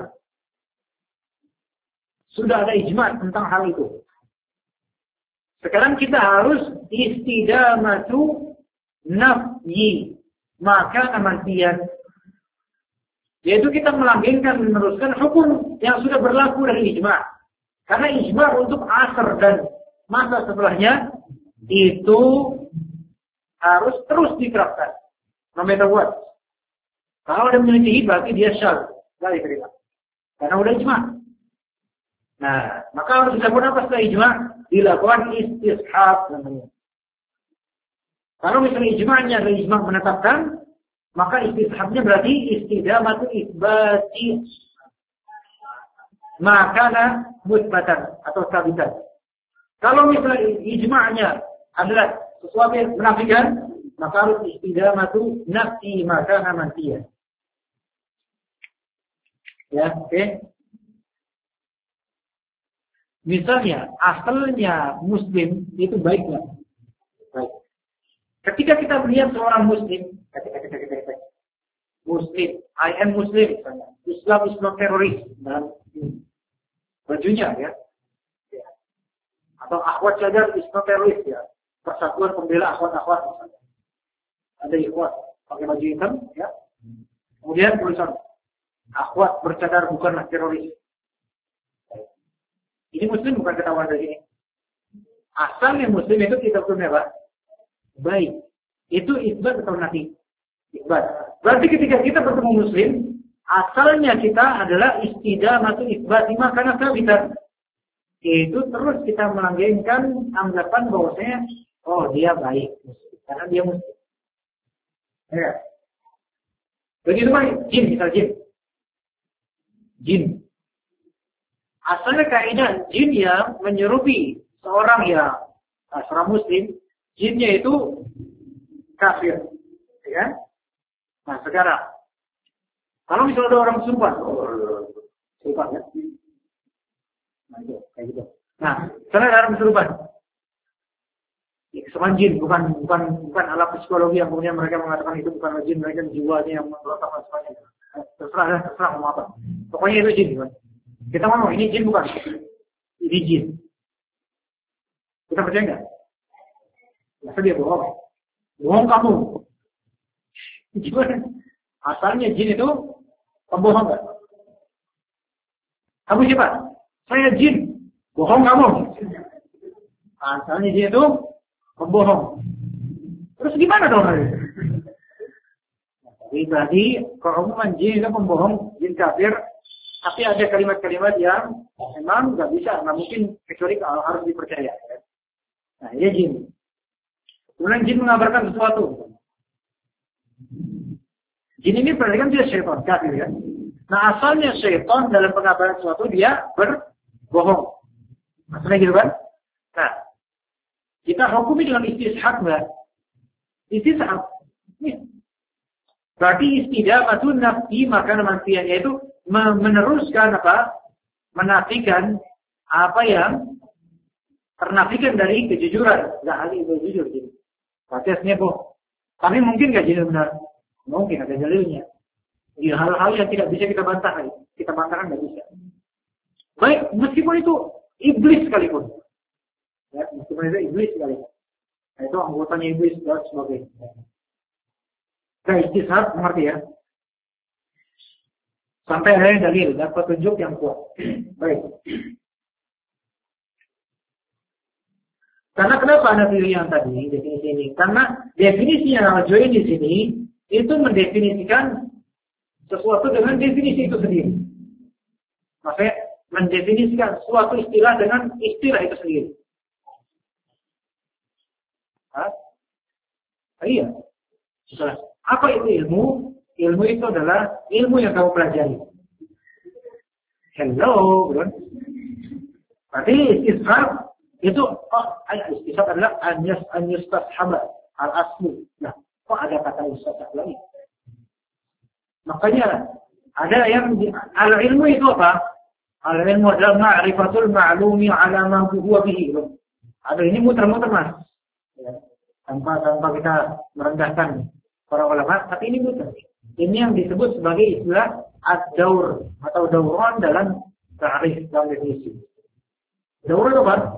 Sudah ada ijma tentang hal itu. Sekarang kita harus istidamatu nafyi, maka kemantian, yaitu kita melanggengkan, meneruskan hukum yang sudah berlaku dari ijma. Karena ijma untuk asar dan masa setelahnya itu harus terus diterapkan. No matter what. Kalau ada menyelisihi berarti dia syal, nggak diterima. Karena udah ijma. Nah, maka harus dilakukan apa setelah ijma? Dilakukan istishab namanya. Kalau misalnya ijma'nya adalah ijma' menetapkan, maka istishabnya berarti istidamatu isbati makana musbatan atau sabitan. Kalau misalnya ijma'nya adalah sesuatu yang menafikan, maka harus istidamatu nafsi makana mantiya. Ya, oke. Okay. Misalnya, asalnya Muslim itu baiklah. Baik. Ketika kita melihat seorang Muslim, ketika kita kita kita Muslim, I am Muslim, misalnya. Islam is not terrorist dalam bajunya, ya. Ya. Atau akhwat cadar is not terrorist, ya. Persatuan pembela akhwat-akhwat, misalnya. Ada ikhwat pakai baju hitam, ya. Kemudian tulisan akhwat bercadar bukanlah teroris. Ini Muslim bukan ketahuan dari sini. Asalnya Muslim itu kita hukumnya apa? Baik. Itu isbat atau nafi? Isbat. Berarti ketika kita bertemu Muslim, asalnya kita adalah istidamatu isbat lima karena sabitan. Itu terus kita melanggengkan anggapan bahwasanya oh dia baik karena dia Muslim. Ya. Begitu baik. Jin, misal jin. Jin. Asalnya kaidah jin yang menyerupi seorang yang seorang Muslim, jinnya itu kafir, ya. Nah sekarang, kalau misalnya ada orang sumpah, oh, sumpah ya, nah itu kayak gitu. Nah, sekarang ada orang kesurupan, kesurupan jin, bukan bukan bukan alat psikologi yang kemudian mereka mengatakan itu bukan jin, mereka jiwanya yang meletak dan sebagainya. Terserah, terserah mau apa. Pokoknya itu jin, kan? Kita ngomong, ini jin bukan? Ini jin. Kita percaya nggak? Masa dia bohong? Bohong kamu. Gimana? Asalnya jin itu pembohong nggak? Kamu siapa? Saya jin. Bohong kamu. Asalnya jin itu pembohong. Terus gimana dong? Berarti keumuman jin itu pembohong, jin kafir. Tapi ada kalimat-kalimat yang memang nggak bisa, nggak mungkin kecuali kalau harus dipercaya. Nah, ini jin. Kemudian jin mengabarkan sesuatu. Jin ini berarti kan dia syaitan, kafir ya. Nah, asalnya syaitan dalam pengabaran sesuatu dia berbohong. Maksudnya gitu kan? Nah, kita hukumi dengan istishab nggak? Istishab. Berarti istidamatu nafsi maka mantiannya itu meneruskan apa? Menafikan apa yang ternafikan dari kejujuran. Nggak hal itu jujur. Jadi. Prosesnya bohong. Tapi mungkin nggak jadi benar. Mungkin ada dalilnya. Di hal-hal yang tidak bisa kita bantah. Kita bantahkan nggak bisa. Baik, meskipun itu iblis sekalipun. Ya, meskipun itu iblis sekalipun. Nah, itu anggotanya iblis dan sebagainya. Nah, istishab mengerti ya. Sampai ada dalil dan petunjuk yang kuat. Baik. Karena kenapa ada pilih yang tadi definisi ini? Karena definisi yang Al-Juwayni di sini itu mendefinisikan sesuatu dengan definisi itu sendiri. Maksudnya mendefinisikan suatu istilah dengan istilah itu sendiri. Hah? Iya. Misalnya, apa itu ilmu? Ilmu itu adalah ilmu yang kamu pelajari. Hello, bro. Berarti istisghar itu oh, istisghar adalah anyas anyustashaba al-aslu. Nah, kok ada kata istisghar lagi? Makanya ada yang al-ilmu itu apa? Al-ilmu adalah ma'rifatul ma'lumi ala ma huwa bihi. Ada ini muter-muter Mas. Ya. Tanpa tanpa kita merendahkan para ulama, tapi ini muter. Ini yang disebut sebagai istilah ad-daur atau dauran dalam ta'rif dalam definisi. Daur itu apa?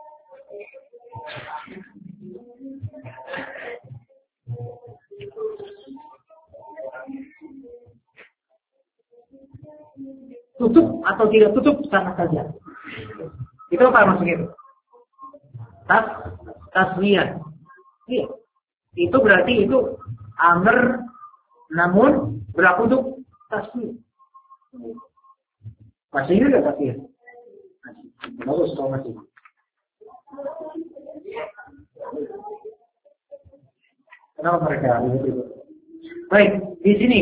Tutup atau tidak tutup sama saja. Itu apa maksudnya? Tas, taswiyah. Iya. Itu berarti itu amr namun berlaku untuk taswiyah. Masih ini enggak taswiyah? Bagus kalau masih. Kenapa mereka begitu? Baik, di sini.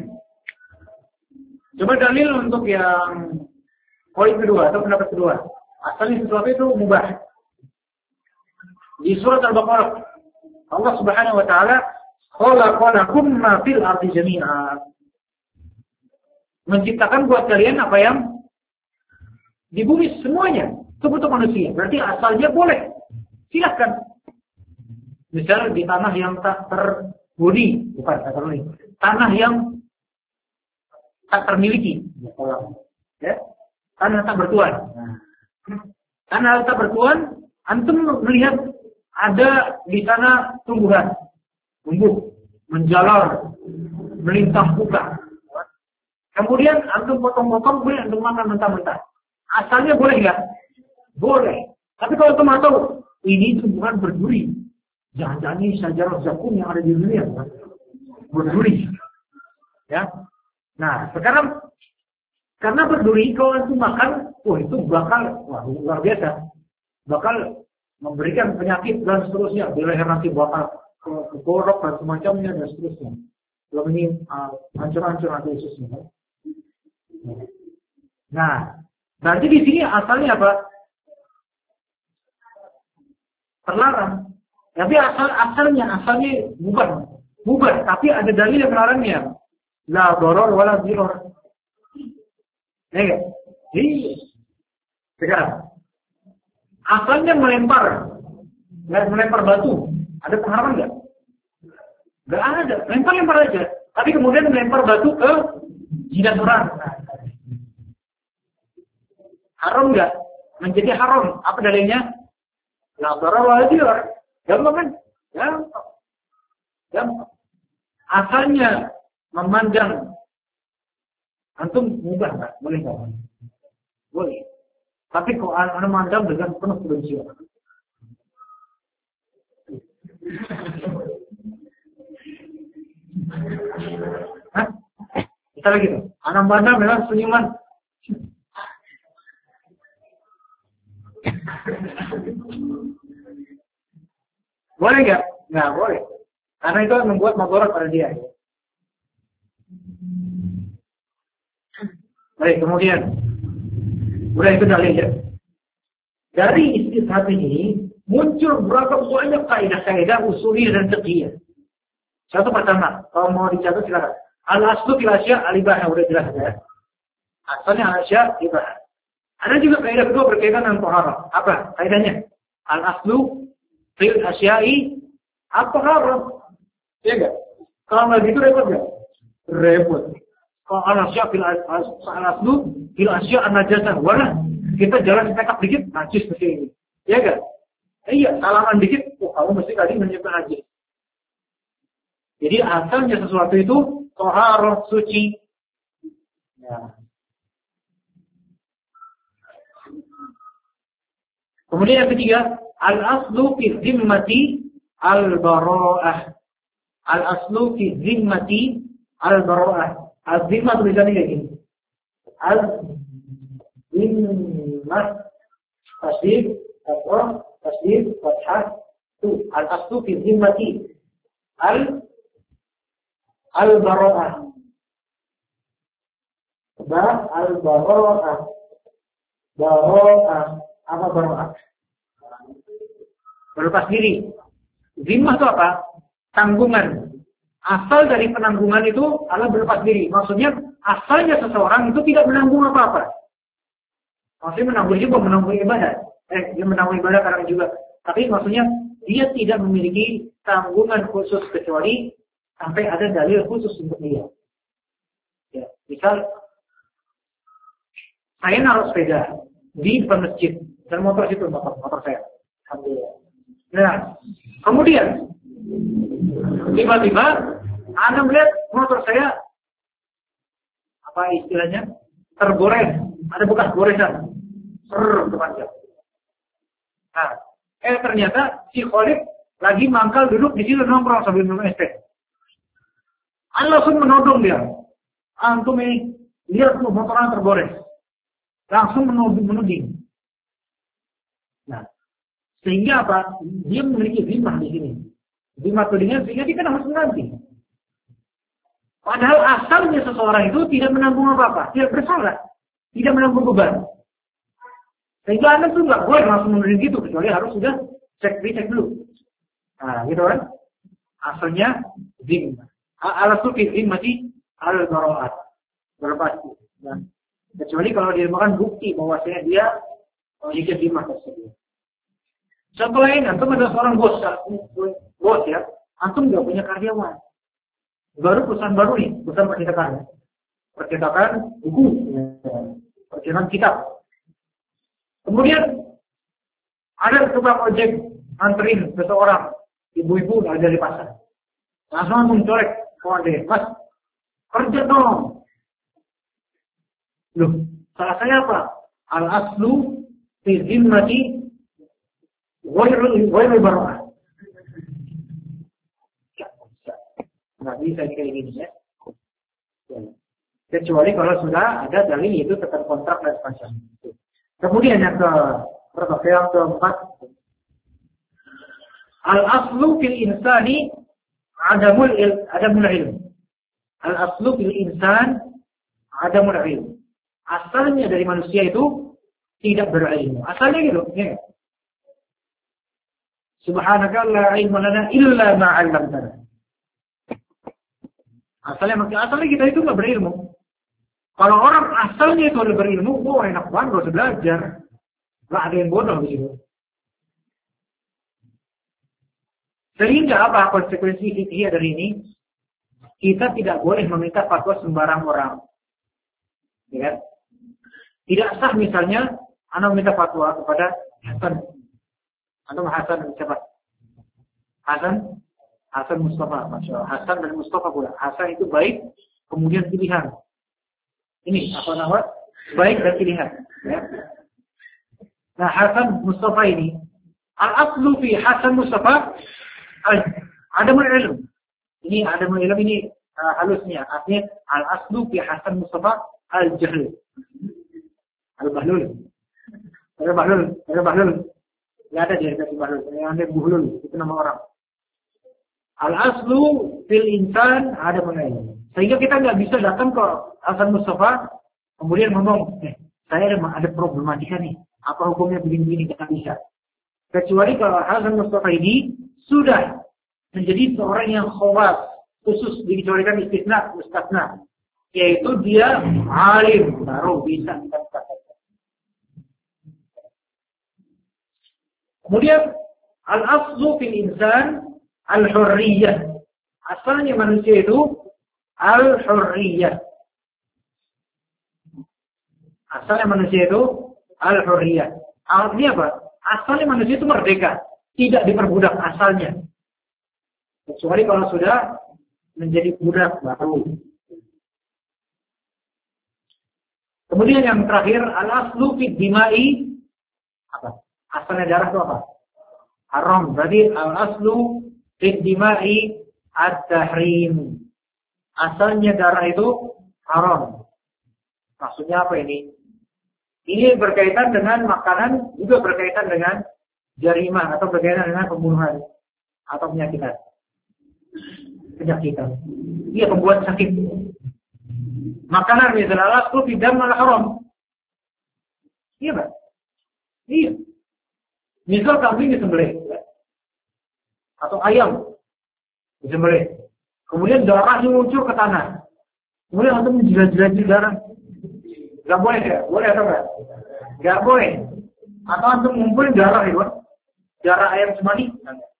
Coba dalil untuk yang poin kedua atau pendapat kedua. Asalnya sesuatu itu mubah. Di surat Al-Baqarah, Allah Subhanahu wa taala khalaqalakum ma fil ardi jami'a. Menciptakan buat kalian apa yang di bumi semuanya. Itu untuk manusia. Berarti asalnya boleh. Silakan. Misal di tanah yang tak terhuni, bukan tak terhuni. Tanah yang tak termiliki, ya, tanah tak bertuan. Tanah tak bertuan, antum melihat ada di sana tumbuhan, tumbuh, menjalar, melintang buka. Kemudian antum potong-potong, kemudian antum makan mentah-mentah. Asalnya boleh nggak? Boleh. Tapi kalau antum tahu ini tumbuhan berduri, jangan-jangan ini sajarah zakum yang ada di dunia, berduri, ya. Nah, sekarang karena berduri kalau itu makan, wah itu bakal wah, luar biasa, bakal memberikan penyakit dan seterusnya. Di leher nanti bakal keborok dan semacamnya dan seterusnya. Belum ini uh, hancur-hancur nanti Yesusnya. Nah, berarti di sini asalnya apa? Terlarang. Tapi asal asalnya asalnya bukan, bukan. Tapi ada dalil yang melarangnya. La doror wala diror. Ya, jadi sekarang asalnya melempar, nggak melempar batu, ada pengharapan nggak? Nggak ada, lempar-lempar aja. Tapi kemudian melempar batu ke jidat orang, haram nggak? Menjadi haram. Apa dalilnya? La doror wala diror. Gampang kan? Gampang. Gampang. Asalnya memandang antum mubah nggak? Boleh nggak? Boleh. Tapi kalau anda memandang dengan penuh kebencian, hah? Kita lagi tuh. Anda memandang dengan senyuman. Boleh nggak? Nggak boleh. Karena itu membuat magorat pada dia. Baik, kemudian udah itu dalilnya. Dari istishad ini muncul berapa banyak kaidah-kaidah usuliyah dan fiqhiyah. Satu pertama, kalau mau dicatat silakan. Al-aslu fil asya' al-ibahah, udah jelas ya. Asalnya al-asya' ibahah. Ada juga kaidah kedua berkaitan dengan taharah. Apa kaidahnya? Al-aslu fil asya'i at-taharah. Ya enggak? Kalau nggak gitu repot enggak? Repot. Kalau al-asya' fil aslu fil asya' an-najasah. Wala, kita jalan sepetak dikit najis seperti ini. Ya enggak? Eh, iya, salaman dikit, oh kamu mesti tadi menyebutkan najis. Jadi asalnya sesuatu itu taharah, suci. Ya. Kemudian yang ketiga, al-aslu fi zimmati al-bara'ah. Al-aslu fi zimmati al-bara'ah. Al-zimmah tulisannya kayak gini. Al-zimmah tasdid, fathah, tasdid, fathah. Itu al-aslu fi zimmati al al-bara'ah. Ba al-bara'ah. Bara'ah. Apa bara'ah? Berlepas diri. Zimmah itu apa? Tanggungan. Asal dari penanggungan itu adalah berlepas diri. Maksudnya asalnya seseorang itu tidak menanggung apa-apa. Maksudnya menanggung juga menanggung ibadah. Eh, dia menanggung ibadah kadang juga. Tapi maksudnya dia tidak memiliki tanggungan khusus kecuali sampai ada dalil khusus untuk dia. Ya, misal saya naruh sepeda di depan masjid dan motor situ motor, motor saya. Alhamdulillah. Nah, kemudian tiba-tiba Anda melihat motor saya apa istilahnya tergores, ada bekas goresan, ser depannya. Nah, eh ternyata si Khalid lagi mangkal duduk di situ nongkrong sambil minum es teh. Anda langsung menodong dia. Antum ini lihat tuh motornya tergores, langsung menuding, menuding. Nah, sehingga apa? Dia memiliki zimmah di sini. Zimmah tudingan sehingga dia kan harus mengganti. Padahal asalnya seseorang itu tidak menanggung apa-apa, tidak bersalah, tidak menanggung beban. Sehingga Anda tuh nggak boleh langsung menuding gitu, kecuali harus sudah cek dicek dulu. Nah, gitu kan? Asalnya zimmah. Alasul fi'in masih al-bara'at. Berlepas. Nah, kecuali kalau dia makan bukti bahwasanya dia memiliki zimmah tersebut. Contoh lain, antum ada seorang bos, bos ya, antum nggak punya karyawan, baru perusahaan baru nih, perusahaan percetakan, percetakan buku, percetakan kitab. Kemudian ada tukang ojek anterin seseorang ibu-ibu dari pasar, langsung mencorek, kode, mas kerja dong. Loh, salah saya apa? Al aslu fi zimmati Wairul bara'ah. Nggak bisa kayak gini ya. Kecuali kalau sudah ada dalil itu tetap kontrak dan semacamnya. Kemudian yang ke berapa? Yang keempat, al aslu fil insani adamul il, adamul ilm. Al aslu fil insan adamul ilm. Asalnya dari manusia itu tidak berilmu. Asalnya gitu, ya. Subhanaka la ilma lana illa ma 'allamtana. Asalnya maksudnya asalnya kita itu enggak berilmu. Kalau orang asalnya itu udah berilmu, wah enak banget harus belajar. Enggak ada yang bodoh di situ. Sehingga apa konsekuensi fikih dari ini? Kita tidak boleh meminta fatwa sembarang orang. Ya. Tidak sah misalnya Anda meminta fatwa kepada Hasan. Anda Hasan siapa? Hasan, Hasan Mustafa, Masya Allah. Hasan dan Mustafa pula. Hasan itu baik, kemudian pilihan. Ini apa nama? Baik dan pilihan. Ya. Nah Hasan Mustafa ini, al-aslu fi Hasan Mustafa, adamul ilm. Ini adamul ilm ini uh, halusnya. Artinya al-aslu fi Hasan Mustafa al-jahl. Al-bahlul. Al-bahlul. Al-bahlul. Tidak ada dia kasih bahlul. Yang ada buhlul. Itu nama orang. Al-aslu fil insan ada mengenai. Sehingga kita nggak bisa datang ke Hasan Mustafa kemudian ngomong, eh, saya ada, ada problematika nih. Apa hukumnya begini-begini? Nggak bisa. Kecuali kalau Hasan Mustafa ini sudah menjadi seorang yang khawas, khusus dikecualikan istisna, mustasna, yaitu dia alim, baru bisa kita katakan. Kemudian al-aslu fil insan al-hurriyah. Asalnya manusia itu al-hurriyah. Asalnya manusia itu al-hurriyah. Artinya apa? Asalnya manusia itu merdeka, tidak diperbudak asalnya. Kecuali kalau sudah menjadi budak baru. Kemudian yang terakhir al-aslu fid dima'i apa? Asalnya darah itu apa? Haram. Berarti al-aslu fid dima'i ad-tahrim. Asalnya darah itu haram. Maksudnya apa ini? Ini berkaitan dengan makanan, juga berkaitan dengan jarimah atau berkaitan dengan pembunuhan atau penyakitan. Penyakitan. Iya, pembuat sakit. Makanan misalnya al-aslu fi dam al-haram. Iya, Pak. Iya. Misal kambing disembelih atau ayam disembelih. Kemudian darahnya muncul ke tanah. Kemudian antum menjilat-jilat darah. Gak boleh ya? Boleh atau enggak? Gak boleh. Atau antum ngumpulin darah itu, darah ayam semani.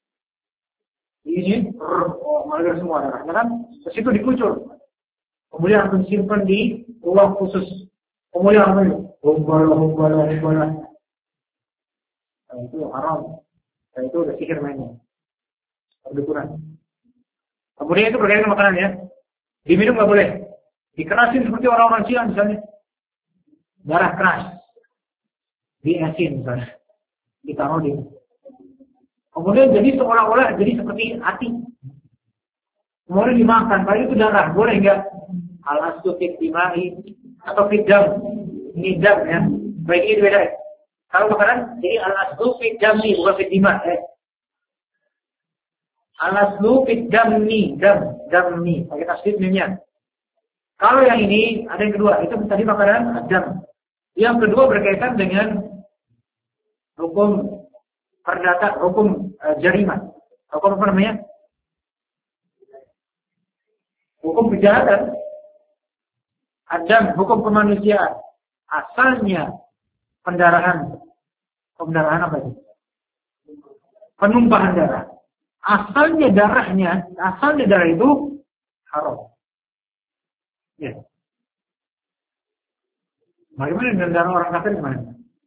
Ini, oh, mengalir semua darahnya kan? Terus itu dikucur. Kemudian antum simpan di ruang khusus. Kemudian antum humbala, humbala, humbala. Nah, itu haram. Nah, itu udah sihir mainnya. Perdukunan. Kemudian itu berkaitan dengan makanan ya. Diminum nggak boleh. Dikerasin seperti orang-orang Cina misalnya. Darah keras. Diasin misalnya. Ditaruh di. Kemudian jadi seolah-olah jadi seperti hati. Kemudian dimakan. Kalau itu darah. Boleh nggak? Al-aslu fit dimai atau fit dam. Ini dam ya. Baik ini beda. Kalau makanan jadi al-aslu fit dami bukan fit dimai. Eh. Al-aslu fit damni, dam, damni, pakai tasdid mimnya. Kalau yang ini ada yang kedua, itu tadi makanan dam. Yang kedua berkaitan dengan hukum perdata, hukum uh, jarima. Hukum apa namanya? Hukum kejahatan. Adam, hukum kemanusiaan. Asalnya pendarahan, pendarahan apa itu? Penumpahan darah. Asalnya darahnya, asalnya darah itu haram. Ya. Bagaimana dengan darah orang kafir gimana?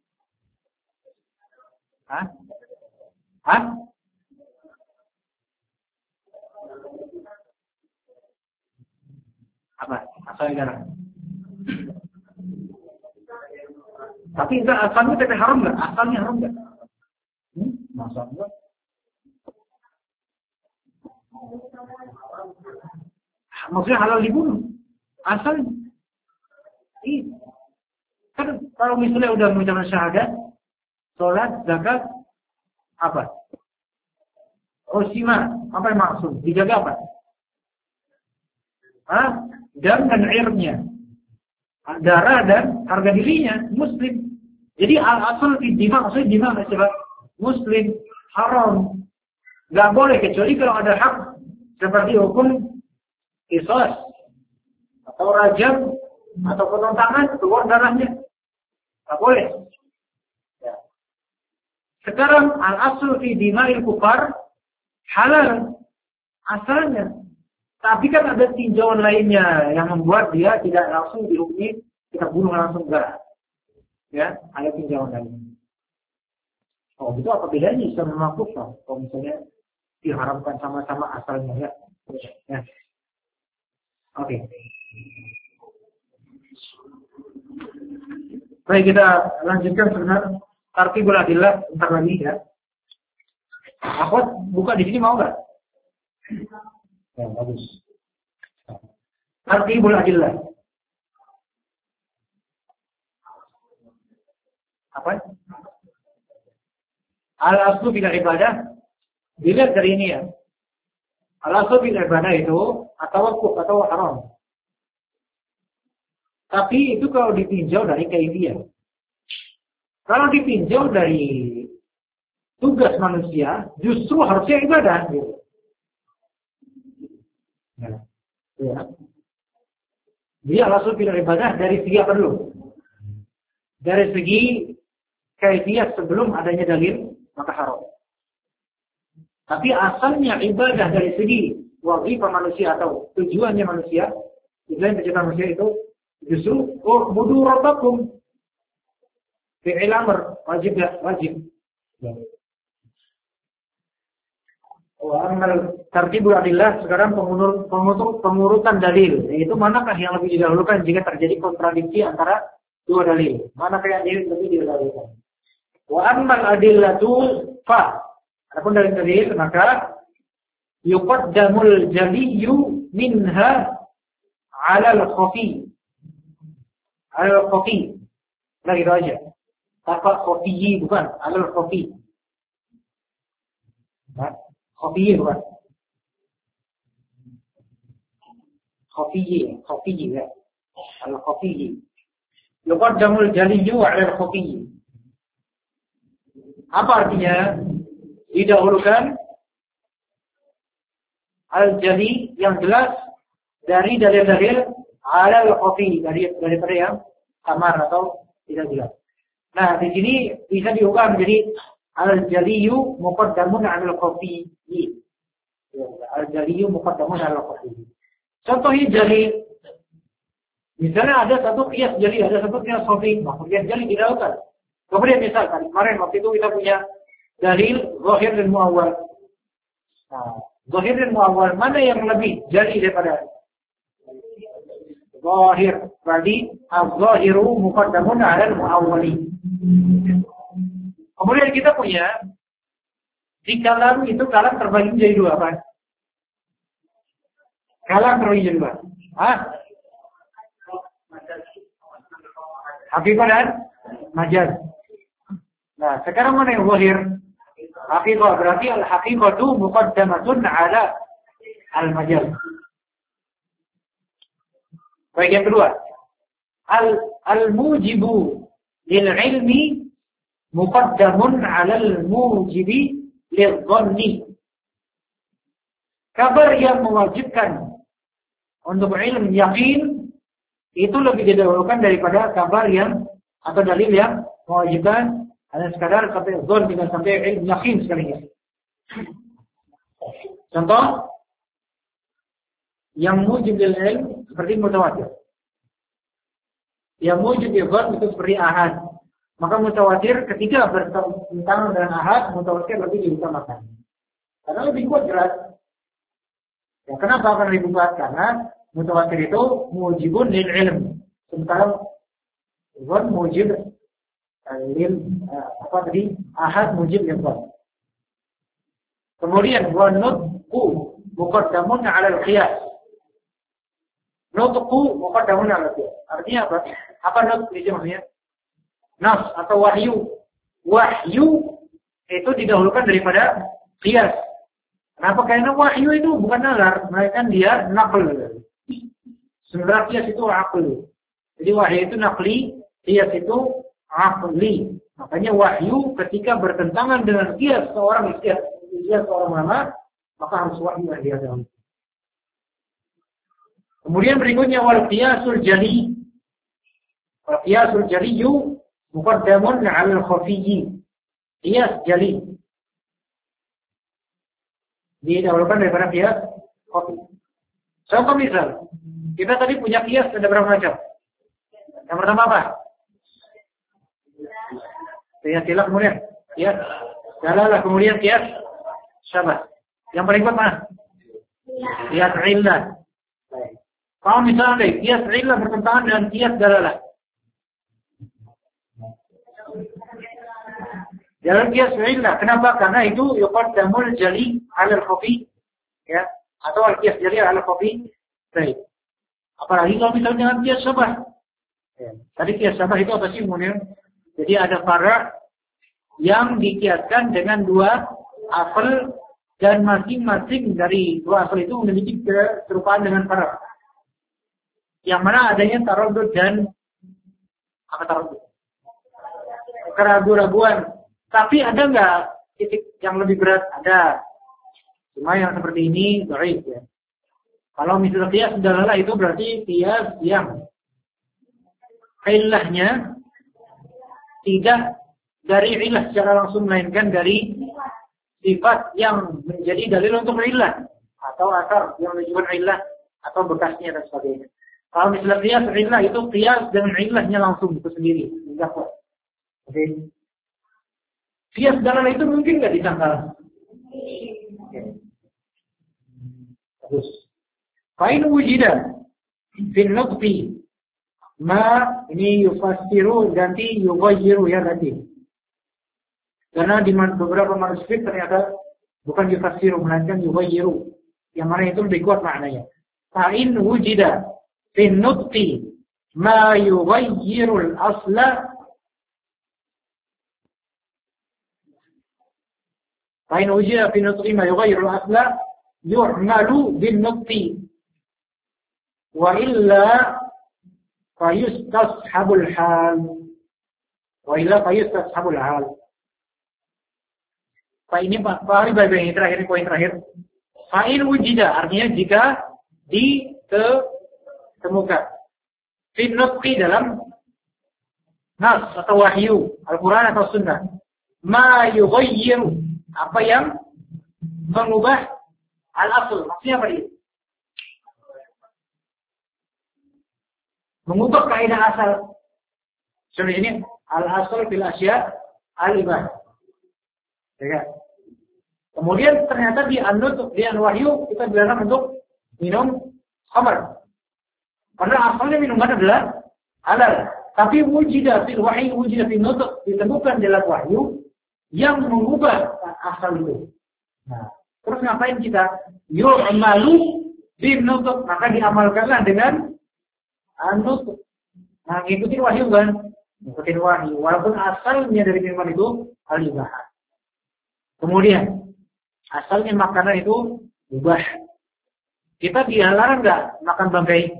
Hah? Hah? Apa? Asalnya darah. Tapi enggak asalnya tapi haram enggak? Asalnya haram enggak? Hmm? Masalahnya maksudnya halal dibunuh. Asalnya. Iya. Kan kalau misalnya udah mengucapkan syahadat, sholat, zakat, apa? Osima, apa yang maksud? Dijaga apa? Hah? Dam dan airnya. Darah dan harga dirinya, muslim. Jadi al-asal di dima, maksudnya dima maksudnya muslim, haram. Gak boleh kecuali kalau ada hak seperti hukum qisas atau rajam atau potong tangan keluar darahnya. Gak boleh. Ya. Sekarang al-aslu fi dima'il kufar halal asalnya. Tapi kan ada tinjauan lainnya yang membuat dia tidak langsung dihukumi kita bunuh langsung enggak. Ya, ada tinjauan lainnya. Oh, itu apa bedanya Islam sama kufar? Kalau misalnya diharamkan sama-sama asalnya ya. Ya. Oke. Okay. Baik, kita lanjutkan sebenarnya tartibul adillah bentar lagi ya. Akhwat buka di sini mau enggak? Ya, bagus. Tartibul adillah. Apa? Al-aslu bil ibadah. Dilihat dari ini ya. Al-aslu bil ibadah itu atau wakuf atau haram. Tapi itu kalau ditinjau dari kaifiyah. Kalau ditinjau dari tugas manusia, justru harusnya ibadah. Gitu. Ya. Ya. Dia al-aslu bil ibadah dari segi apa dulu? Dari segi kaifiyah sebelum adanya dalil, maka haram. Tapi asalnya ibadah dari segi wazifah manusia atau tujuannya manusia, tujuan penciptaan manusia itu justru oh budu rabbakum fi'il amr wajib ya wajib. Wa amal tartibul adillah sekarang pengurut, pengurut, pengurutan dalil, yaitu manakah yang lebih didahulukan jika terjadi kontradiksi antara dua dalil, manakah yang lebih didahulukan. Wa amal adillatu fa adapun dari dalil maka yuqaddamul jaliyyu minha 'ala al-khafi. 'Ala al-khafi. Nah gitu aja. Kata khafi bukan 'ala al-khafi. Nah, khafi bukan. Khafi, khafi ya. al-khafiyyi. Yuqaddamul jaliyyu 'ala al-khafiyyi. Apa artinya? Didahulukan al-jali yang jelas dari dalil-dalil 'ala al-khafiyyi, dari daripada yang samar atau tidak jelas. Nah, di sini bisa diubah menjadi al-jaliyyu muqaddamun 'ala al-khafiyyi. Al-jaliyyu muqaddamun 'ala al-khafiyyi. Contohnya jali. Misalnya ada satu qiyas jali, ada satu qiyas khafi. Nah, qiyas jali didahulukan. Kemudian misalkan kemarin waktu itu kita punya dalil zahir dan muawwal. Nah, zahir dan muawwal mana yang lebih jali daripada zahir? Berarti az-zahiru muqaddamun 'ala al-muawwali. Kemudian kita punya di kalam itu kalam terbagi menjadi dua, apa? Kalam terbagi menjadi dua. Hah? Haqiqah dan majaz. Nah, sekarang mana yang zahir? Haqiqah, berarti al-haqiqatu muqaddamatun 'ala al-majaz. Baik, yang kedua, al al-mujibu lil ilmi muqaddamun 'ala al-mujibi lil dhanni. Kabar yang mewajibkan untuk ilmu yakin itu lebih didahulukan daripada kabar yang atau dalil yang mewajibkan hanya sekadar sampai dzon, tidak sampai ilmu yakin sekaligus. Contoh yang mujib lil ilm seperti mutawatir. Yang mujib lil dzon itu seperti ahad. Maka mutawatir ketika bertentangan dengan ahad, mutawatir lebih diutamakan. Karena lebih kuat jelas. Ya, kenapa akan lebih kuat? Karena mutawatir itu mujibun lil ilm. Sementara dzon mujib lil apa tadi? Ahad mujib lil dzon. Kemudian wa nutqu muqaddamun 'ala al-qiyas. Nutqu muqaddamun 'ala al-qiyas. Artinya apa? Apa nutq itu maksudnya? Nas atau wahyu. Wahyu itu didahulukan daripada qiyas. Kenapa? Karena wahyu itu bukan nazar, melainkan dia naql. Sebenarnya qiyas itu aql. Jadi wahyu itu naqli, qiyas itu aqli. Makanya wahyu ketika bertentangan dengan qiyas seorang qiyas, qiyas seorang ulama, maka harus wahyu yang dia dalam. Kemudian berikutnya wal qiyasul jali. Wal qiyasul jaliyu muqaddamun 'ala al-khafiyyi. Qiyas jali didahulukan daripada qiyas khafi. Contoh misal, kita tadi punya qiyas ada berapa macam? Yang pertama apa? Qiyas ilah, kemudian qiyas dalalah, kemudian qiyas syabah. Yang paling kuat mana? Qiyas illah. Kalau misalnya qiyas illah bertentangan dengan qiyas dalalah, jalan qiyas illah. Kenapa? Karena itu yuqaddamul jali 'ala al-khafi, ya, atau al-qiyas jali 'ala al-khafi. Baik. Apalagi kalau misalnya dengan qiyas syabah. Ya. Tadi qiyas syabah itu apa sih kemudian? Jadi ada fara' yang dikiaskan dengan dua asal dan masing-masing dari dua asal itu memiliki keserupaan dengan fara'. Yang mana adanya taraddud dan apa taraddud? Keraguan-raguan. Tapi ada nggak titik yang lebih berat? Ada. Cuma yang seperti ini dhaif ya. Kalau misalnya qiyas dalalah itu berarti qiyas yang ilahnya tidak dari ilah secara langsung, melainkan dari sifat yang menjadi dalil untuk ilah atau asar yang menunjukkan ilah atau bekasnya dan sebagainya. Kalau misalnya qiyas ilah itu qiyas dengan ilahnya langsung itu sendiri. Tidak kuat. Oke. Qiyas dalalah itu mungkin nggak disangkal. Terus, fa'in wujida fil nutqi ma ini yufassiru ganti yughayyiru ya tadi. Karena di beberapa manuskrip ternyata bukan yufassiru melainkan yughayyiru. Yang mana itu lebih kuat maknanya. Fa'in wujida fil nutqi ma yughayyiru al-asla فإن وجد في النطق ما يغير الأصل يعمل بالنطق وإلا fayustashabul hal. Wa illa fayustashabul hal. Fa ini Pak, Pak baik ini terakhir, poin terakhir. Fa'in wujida, artinya jika ditemukan. Fi nutqi dalam nas atau wahyu, Al-Quran atau Sunnah. Ma yughayyiru, apa yang mengubah al-asl. Maksudnya apa dia? Mengubah kaidah asal. Contoh ini al-asl fil asya al-ibah. Ya. Kemudian ternyata di anut di an-wahyu kita dilarang untuk minum khamar. Karena asalnya minuman adalah halal. Tapi wujidah fil wahyi, wujidah fil nutq, ditemukan dalam wahyu yang mengubah asal itu. Nah, terus ngapain kita? Yu'malu bin nutq, maka diamalkanlah dengan anut. Nah, ngikutin wahyu kan? Ngikutin wahyu. Walaupun asalnya dari minuman itu al-ibah. Kemudian, asalnya makanan itu mubah. Kita dilarang nggak makan bangkai?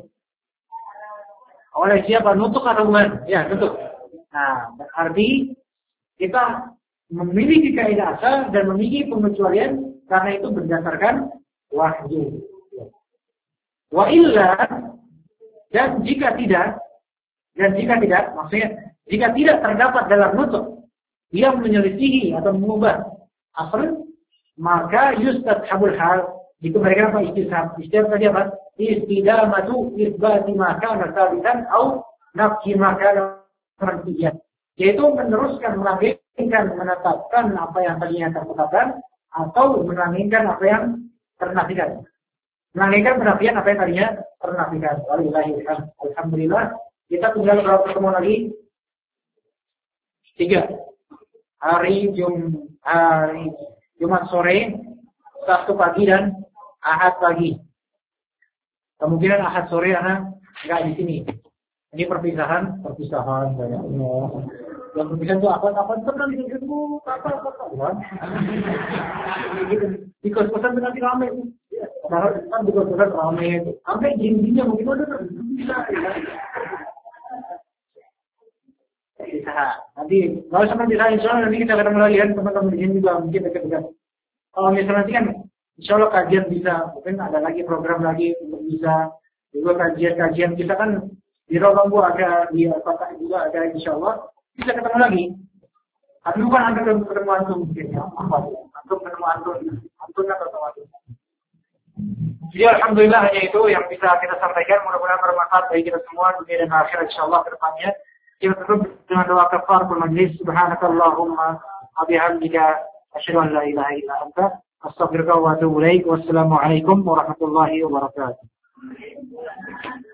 Oleh siapa? Nutuk atau bukan? Ya, nutuk. Nah, berarti kita memiliki kaidah asal dan memiliki pengecualian karena itu berdasarkan wahyu. Wa illa, dan jika tidak, dan jika tidak, maksudnya jika tidak terdapat dalam nutuk yang menyelisihi atau mengubah asal, maka yustashabul hal. Itu mereka apa istishab? Istishab tadi apa? Istidamatu isbati maka nasabitan au nafsi maka nantiyan. Yaitu meneruskan, melanggengkan, menetapkan apa yang tadinya tertetapkan atau melanggengkan apa yang ternafikan. Melanggengkan penafian apa yang tadinya ternafikan. Alhamdulillah. Kita tinggal berapa pertemuan lagi? Tiga. Hari Jum hari Jumat sore, Sabtu pagi dan Ahad pagi. Kemungkinan Ahad sore anak nggak di sini. Ini perpisahan, perpisahan banyaknya. Yang perpisahan itu apa-apa pernah dijemput, apa-apa. Di kos-kosan nanti ramai. Karena kan di kos-kosan ramai. Sampai jin-jinnya mungkin ada bisa. Perpisahan. Nanti kalau sama perpisahan, insya Allah nanti kita ketemu lagi kan teman-teman di sini juga mungkin dekat-dekat. Kalau misalnya nanti kan insya Allah kajian bisa, mungkin ada lagi program lagi untuk bisa juga kajian-kajian kita kan di Rawangbu ada, di Kota juga ada, insya Allah bisa ketemu lagi. Tapi bukan anda ketemu antum mungkin ya, apa? Antum ketemu antum, antum atau ketemu antum. Jadi alhamdulillah hanya itu yang bisa kita sampaikan. Mudah-mudahan bermanfaat bagi kita semua dunia dan akhirat insya Allah ke depannya. Kita tutup dengan doa kafaratul majlis. Subhanakallahumma wa bihamdika asyhadu an la ilaha illa anta astaghfiruka wa atubu ilaik. Wassalamualaikum warahmatullahi wabarakatuh.